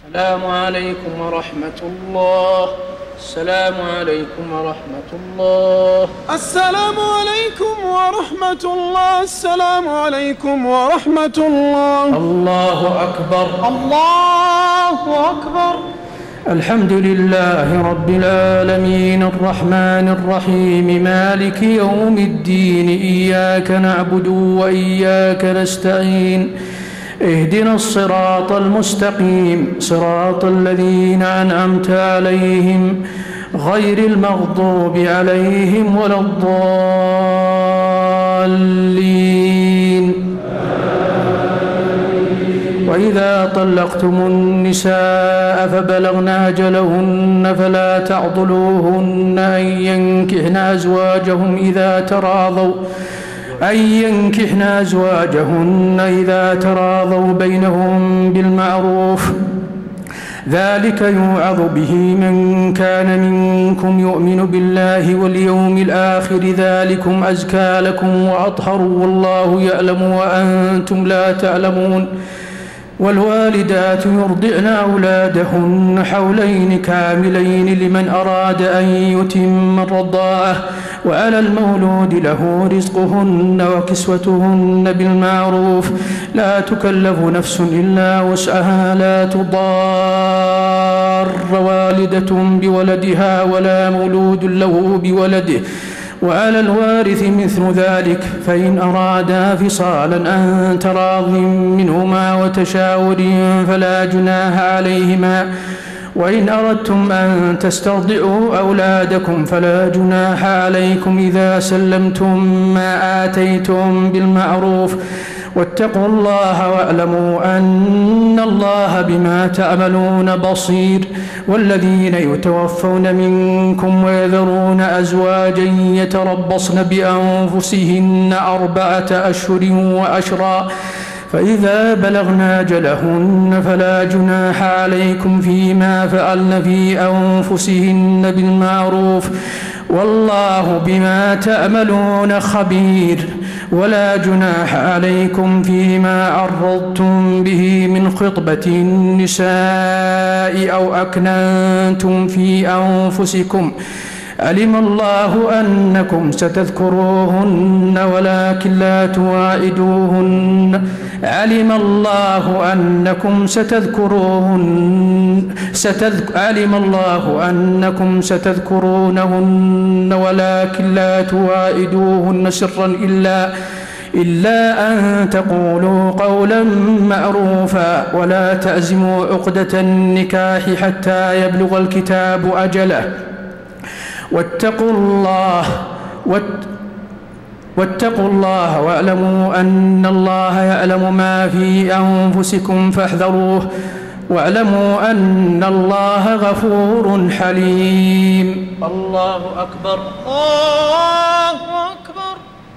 B: السلام عليكم ورحمة الله. السلام عليكم ورحمة الله.
C: السلام عليكم ورحمة الله. السلام عليكم ورحمة الله.
B: الله أكبر.
C: الله أكبر.
B: الحمد لله رب العالمين الرحمن الرحيم مالك يوم الدين إياك نعبد وإياك نستعين اهدنا الصراط المستقيم صراط الذين أنعمت عليهم غير المغضوب عليهم ولا الضالين. وإذا طلقتم النساء فبلغن أجلهن فلا تعضلوهن أن ينكحن أزواجهن إذا تراضوا بينهم بالمعروف ذلك يوعظ به من كان منكم يؤمن بالله واليوم الآخر ذلكم أزكى لكم وأطهر والله يعلم وأنتم لا تعلمون. والوالدات يرضعن أولادهن حولين كاملين لمن أراد أن يتم الرضاعة وعلى المولود له رزقهن وكسوتهن بالمعروف لا تكلف نفس إلا وسعها لا تضار والدة بولدها ولا مولود له بولده وعلى الوارث مثل ذلك فإن أرادا فصالا عن تراض منهما وتشاور فلا جناح عليهما. وإن أردتم أن تسترضعوا أولادكم فلا جناح عليكم إذا سلمتم ما آتيتم بالمعروف واتقوا الله واعلموا أن الله بما تعملون بصير. والذين يتوفون منكم ويذرون أزواجا يتربصن بأنفسهن 4 أشهر وعشرا فإذا بلغن أجلهن فلا جناح عليكم فيما فعلن في أنفسهن بالمعروف والله بما تعملون خبير. ولا جناح عليكم فيما عرضتم به من خطبة النساء أو أكننتم في أنفسكم علم الله أنكم ستذكروهن ولكن لا تواعدوهن علم الله أنكم ستذكرونهن ولكن لا تواعدوهن سرا إلا أن تقولوا قولا معروفا ولا تعزموا عقدة النكاح حتى يبلغ الكتاب أجله واتقوا الله واعلموا أن الله يعلم ما في أنفسكم فاحذروه واعلموا أن الله غفور حليم. الله أكبر.
C: الله أكبر.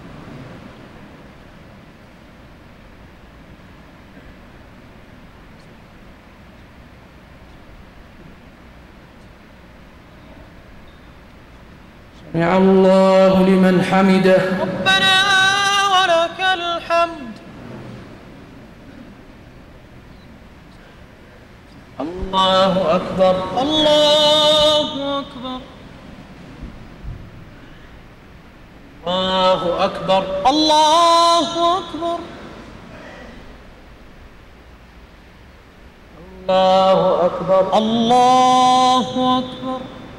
B: سمع الله لمن حمده.
C: ربنا ولك الحمد.
B: الله أكبر.
C: الله أكبر.
B: الله أكبر.
C: الله أكبر.
B: الله أكبر.
C: الله أكبر.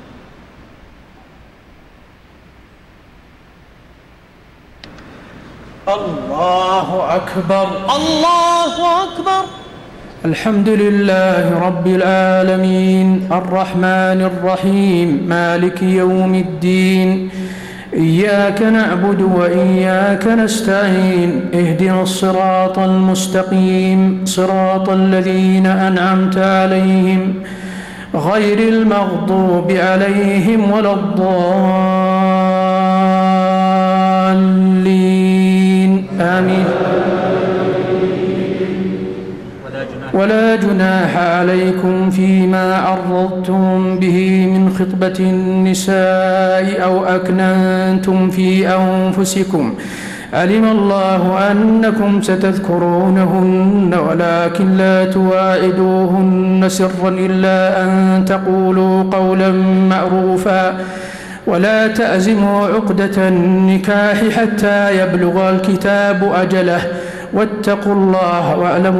B: الله أكبر.
C: الله أكبر.
B: الحمد لله رب العالمين الرحمن الرحيم مالك يوم الدين إياك نعبد وإياك نستعين اهدنا الصراط المستقيم صراط الذين أنعمت عليهم غير المغضوب عليهم ولا الضالين آمين. ولا جناح عليكم فيما عرضتم به من خطبة النساء أو أكننتم في أنفسكم علم الله أنكم ستذكرونهن ولكن لا تواعدوهن سرا إلا أن تقولوا قولا معروفا ولا تأزموا عقدة النكاح حتى يبلغ الكتاب أجله واتقوا الله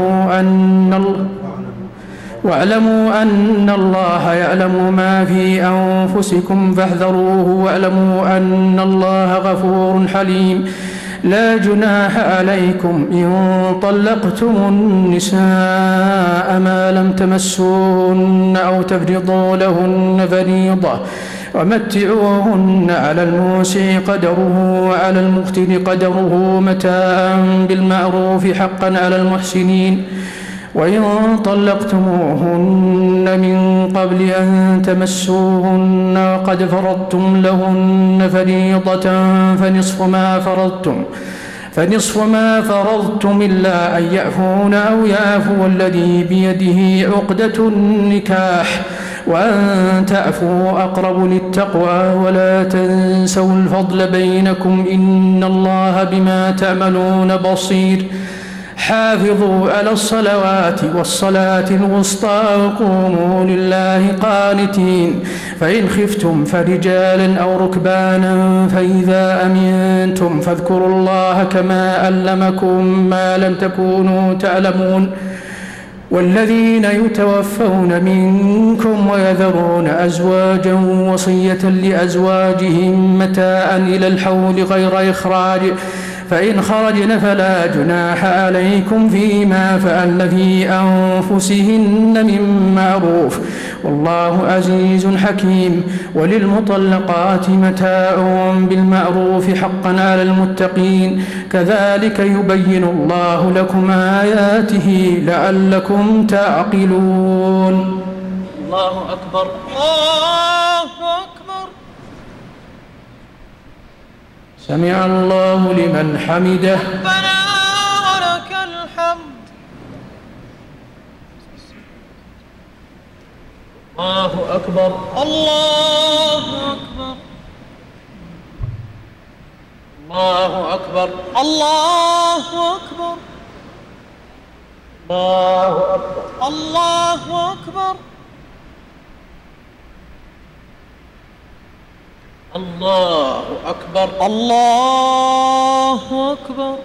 B: واعلموا أن الله يعلم ما في أنفسكم فاحذروه واعلموا أن الله غفور حليم. لا جناح عليكم إن طلقتم النساء ما لم تمسوهن أو تفرضوا لهن فريضة ومتعوهن على الموسع قدره وعلى المقتر قدره متاعا بالمعروف حقا على المحسنين. وإن طلقتموهن من قبل أن تمسوهن وقد فرضتم لهن فريضة فنصف ما فرضتم إلا أن يعفون أو يعفو الذي بيده عقدة النكاح وأن تعفوا أقرب للتقوى ولا تنسوا الفضل بينكم إن الله بما تعملون بصير. حافظوا على الصلوات والصلاة الوسطى وقوموا لله قانتين. فإن خفتم فرجالا أو ركبانا فإذا أمنتم فاذكروا الله كما علمكم ما لم تكونوا تعلمون. والذين يتوفون منكم ويذرون أزواجا وصية لأزواجهم متاعا إلى الحول غير إخراج فإن خرجن فلا جناح عليكم فيما فعلن في أنفسهن من معروف والله عزيز حكيم. وللمطلقات متاع بالمعروف حقا على المتقين كذلك يبين الله لكم آياته لعلكم تعقلون.
D: الله أكبر الله أكبر.
B: سمع الله لمن حمده.
D: ربنا ولك الحمد. الله أكبر الله أكبر الله أكبر الله أكبر الله أكبر الله أكبر الله أكبر الله أكبر.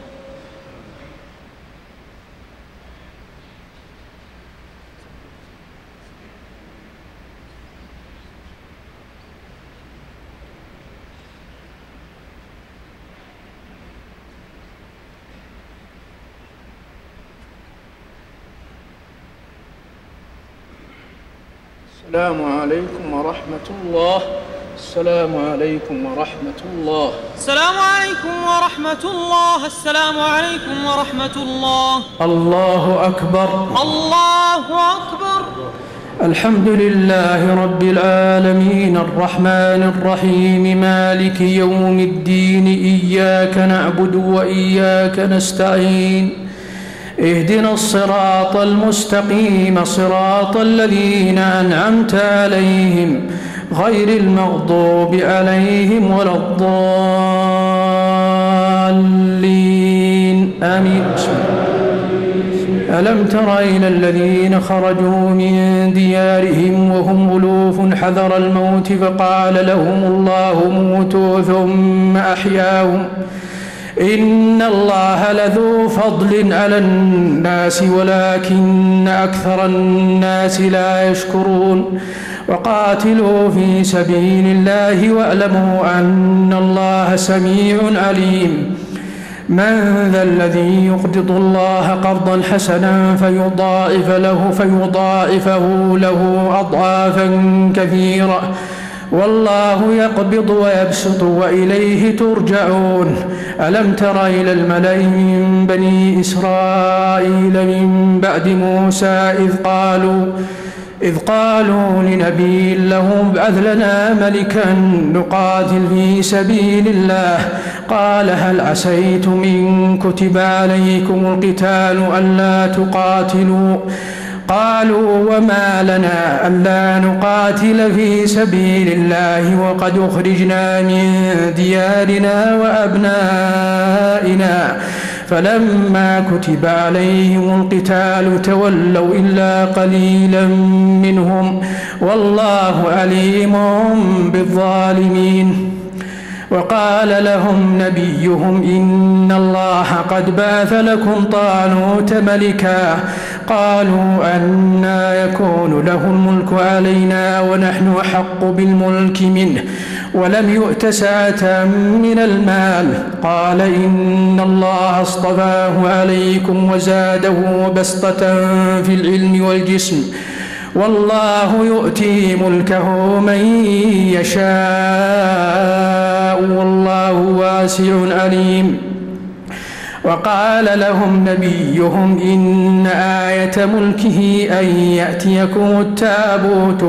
B: السلام عليكم ورحمة الله. السلام عليكم ورحمة الله.
D: السلام عليكم ورحمة الله. السلام عليكم ورحمة الله.
B: الله أكبر
D: الله أكبر.
B: الحمد لله رب العالمين الرحمن الرحيم مالك يوم الدين إياك نعبد وإياك نستعين اهدنا الصراط المستقيم صراط الذين أنعمت عليهم غير المغضوب عليهم ولا الضالين آمين. ألم تر إلى الذين خرجوا من ديارهم وهم ألوف حذر الموت فقال لهم الله موتوا ثم أحياهم إن الله لذو فضل على الناس ولكن أكثر الناس لا يشكرون. وقاتلوا في سبيل الله واعلموا أن الله سميع عليم. من ذا الذي يقرض الله قرضا حسنا فيضاعفه له أضعافا كثيرة والله يقبض ويبسط وإليه ترجعون. ألم تر إلى الملأ من بني إسرائيل من بعد موسى إذ قالوا لنبي له ابعث لنا ملكا نقاتل في سبيل الله قال هل عسيتم إن كتب عليكم القتال ألا تقاتلوا
E: قالوا وما لنا ألا نقاتل في سبيل الله وقد أخرجنا من ديارنا وأبنائنا فلما كتب عليهم القتال تولوا إلا قليلا منهم والله عليم بالظالمين. وقال لهم نبيهم إن الله قد بعث لكم طالوت ملكا قالوا أنى يكون له الملك علينا ونحن أحق بالملك منه ولم يؤت سعة من المال قال إن الله اصطفاه عليكم وزاده بسطة في العلم والجسم والله يؤتي ملكه من يشاء والله واسع عليم. وقال لهم نبيهم إن آية ملكه أن يأتيكم التابوت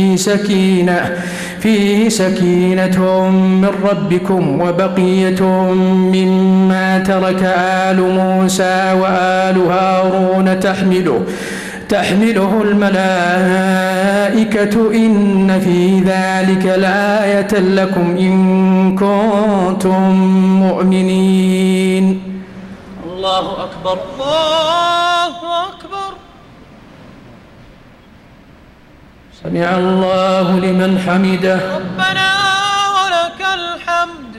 E: فيه سكينة من ربكم وبقية مما ترك آل موسى وآل هارون تحمله الملائكة إن في ذلك لآية لكم إن كنتم مؤمنين.
B: الله أكبر
D: الله أكبر.
E: سمع الله لمن حمده.
D: ربنا ولك الحمد.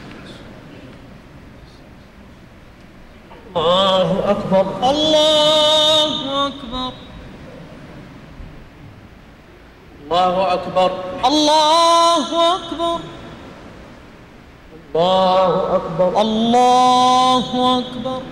B: الله أكبر
D: الله أكبر.
B: الله أكبر
D: الله أكبر.
B: الله أكبر
D: الله أكبر.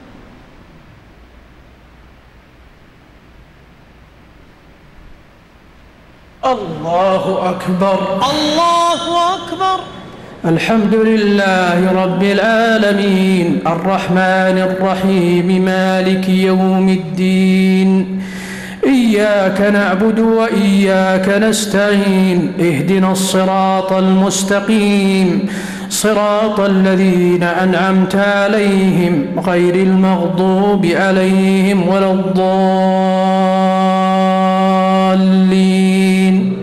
E: الله أكبر.
D: الله أكبر.
E: الحمد لله رب العالمين الرحمن الرحيم مالك يوم الدين إياك نعبد وإياك نستعين اهدنا الصراط المستقيم صراط الذين أنعمت عليهم غير المغضوب عليهم ولا الضالين.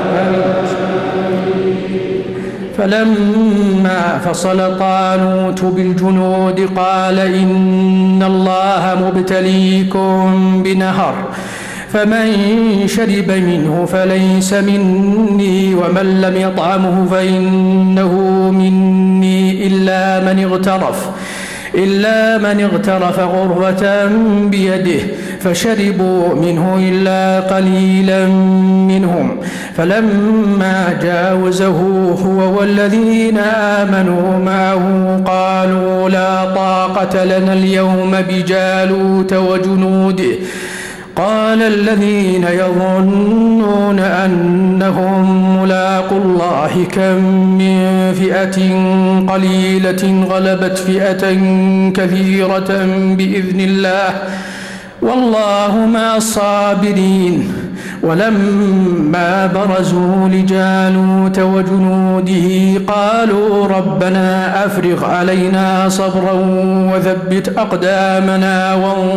E: فلما فصل طالوت بالجنود قال إن الله مبتليكم بنهر فمن شرب منه فليس مني ومن لم يطعمه فإنه مني إلا من اغترف غرفة بيده فشربوا منه إلا قليلا منهم فلما جاوزه هو والذين آمنوا معه قالوا لا طاقة لنا اليوم بجالوت وجنوده قال الذين يظنون أنهم ملاقو الله كم من فئة قليلة غلبت فئة كثيرة بإذن الله والله مع الصابرين. ولما برزوا لجالوت وجنوده قالوا ربنا أفرغ علينا صبرا وثبت أقدامنا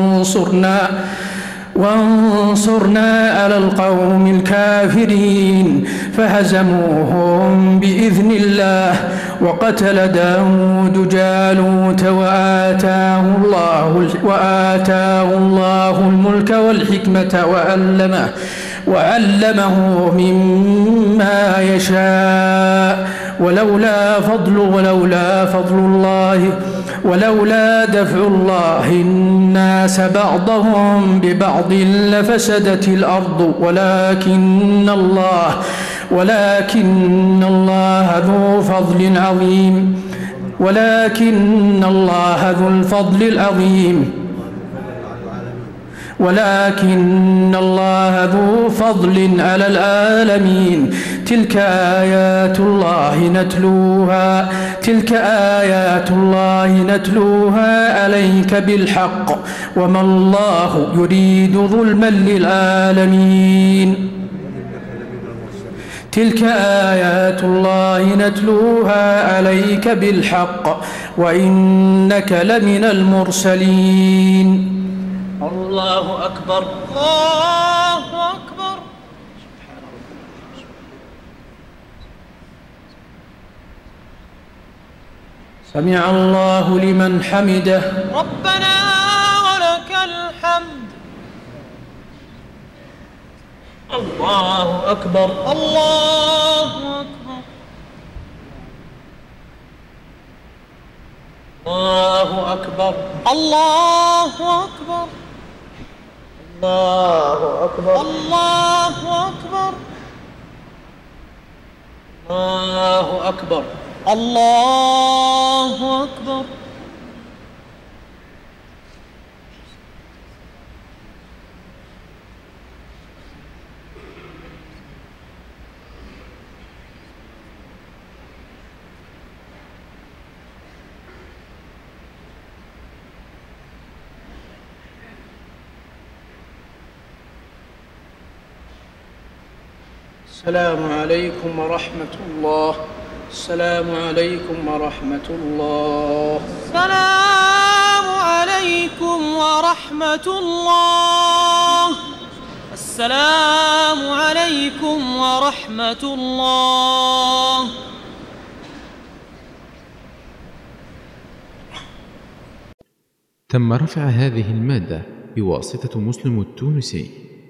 E: وانصرنا على القوم الكافرين فهزموهم بإذن الله وقتل داود جالوت وآتاه الله الملك والحكمة وعلمه مما يشاء ولولا دفع الله الناس بعضهم ببعض لفسدت الأرض ولكن الله ذو فضل على العالمين. تلك آيات الله نتلوها عليك بالحق وما الله يريد ظلما للعالمين. تلك آيات الله نتلوها عليك بالحق وإنك لمن المرسلين.
B: الله أكبر.
D: الله أكبر.
E: سمع الله لمن حمده.
D: ربنا ولك الحمد.
B: الله أكبر.
D: الله أكبر.
B: الله أكبر.
D: الله أكبر.
B: الله أكبر.
D: الله أكبر.
B: الله أكبر.
D: الله أكبر.
B: السلام عليكم ورحمة الله. السلام عليكم ورحمة الله.
D: السلام عليكم ورحمة الله. السلام عليكم ورحمة الله.
F: تم رفع هذه المادة بواسطة مسلم التونسي.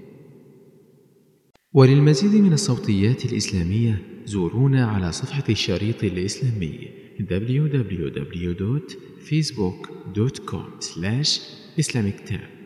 F: وللمزيد من الصوتيات الإسلامية زورونا على صفحة الشريط الإسلامي www.facebook.com/islamictab.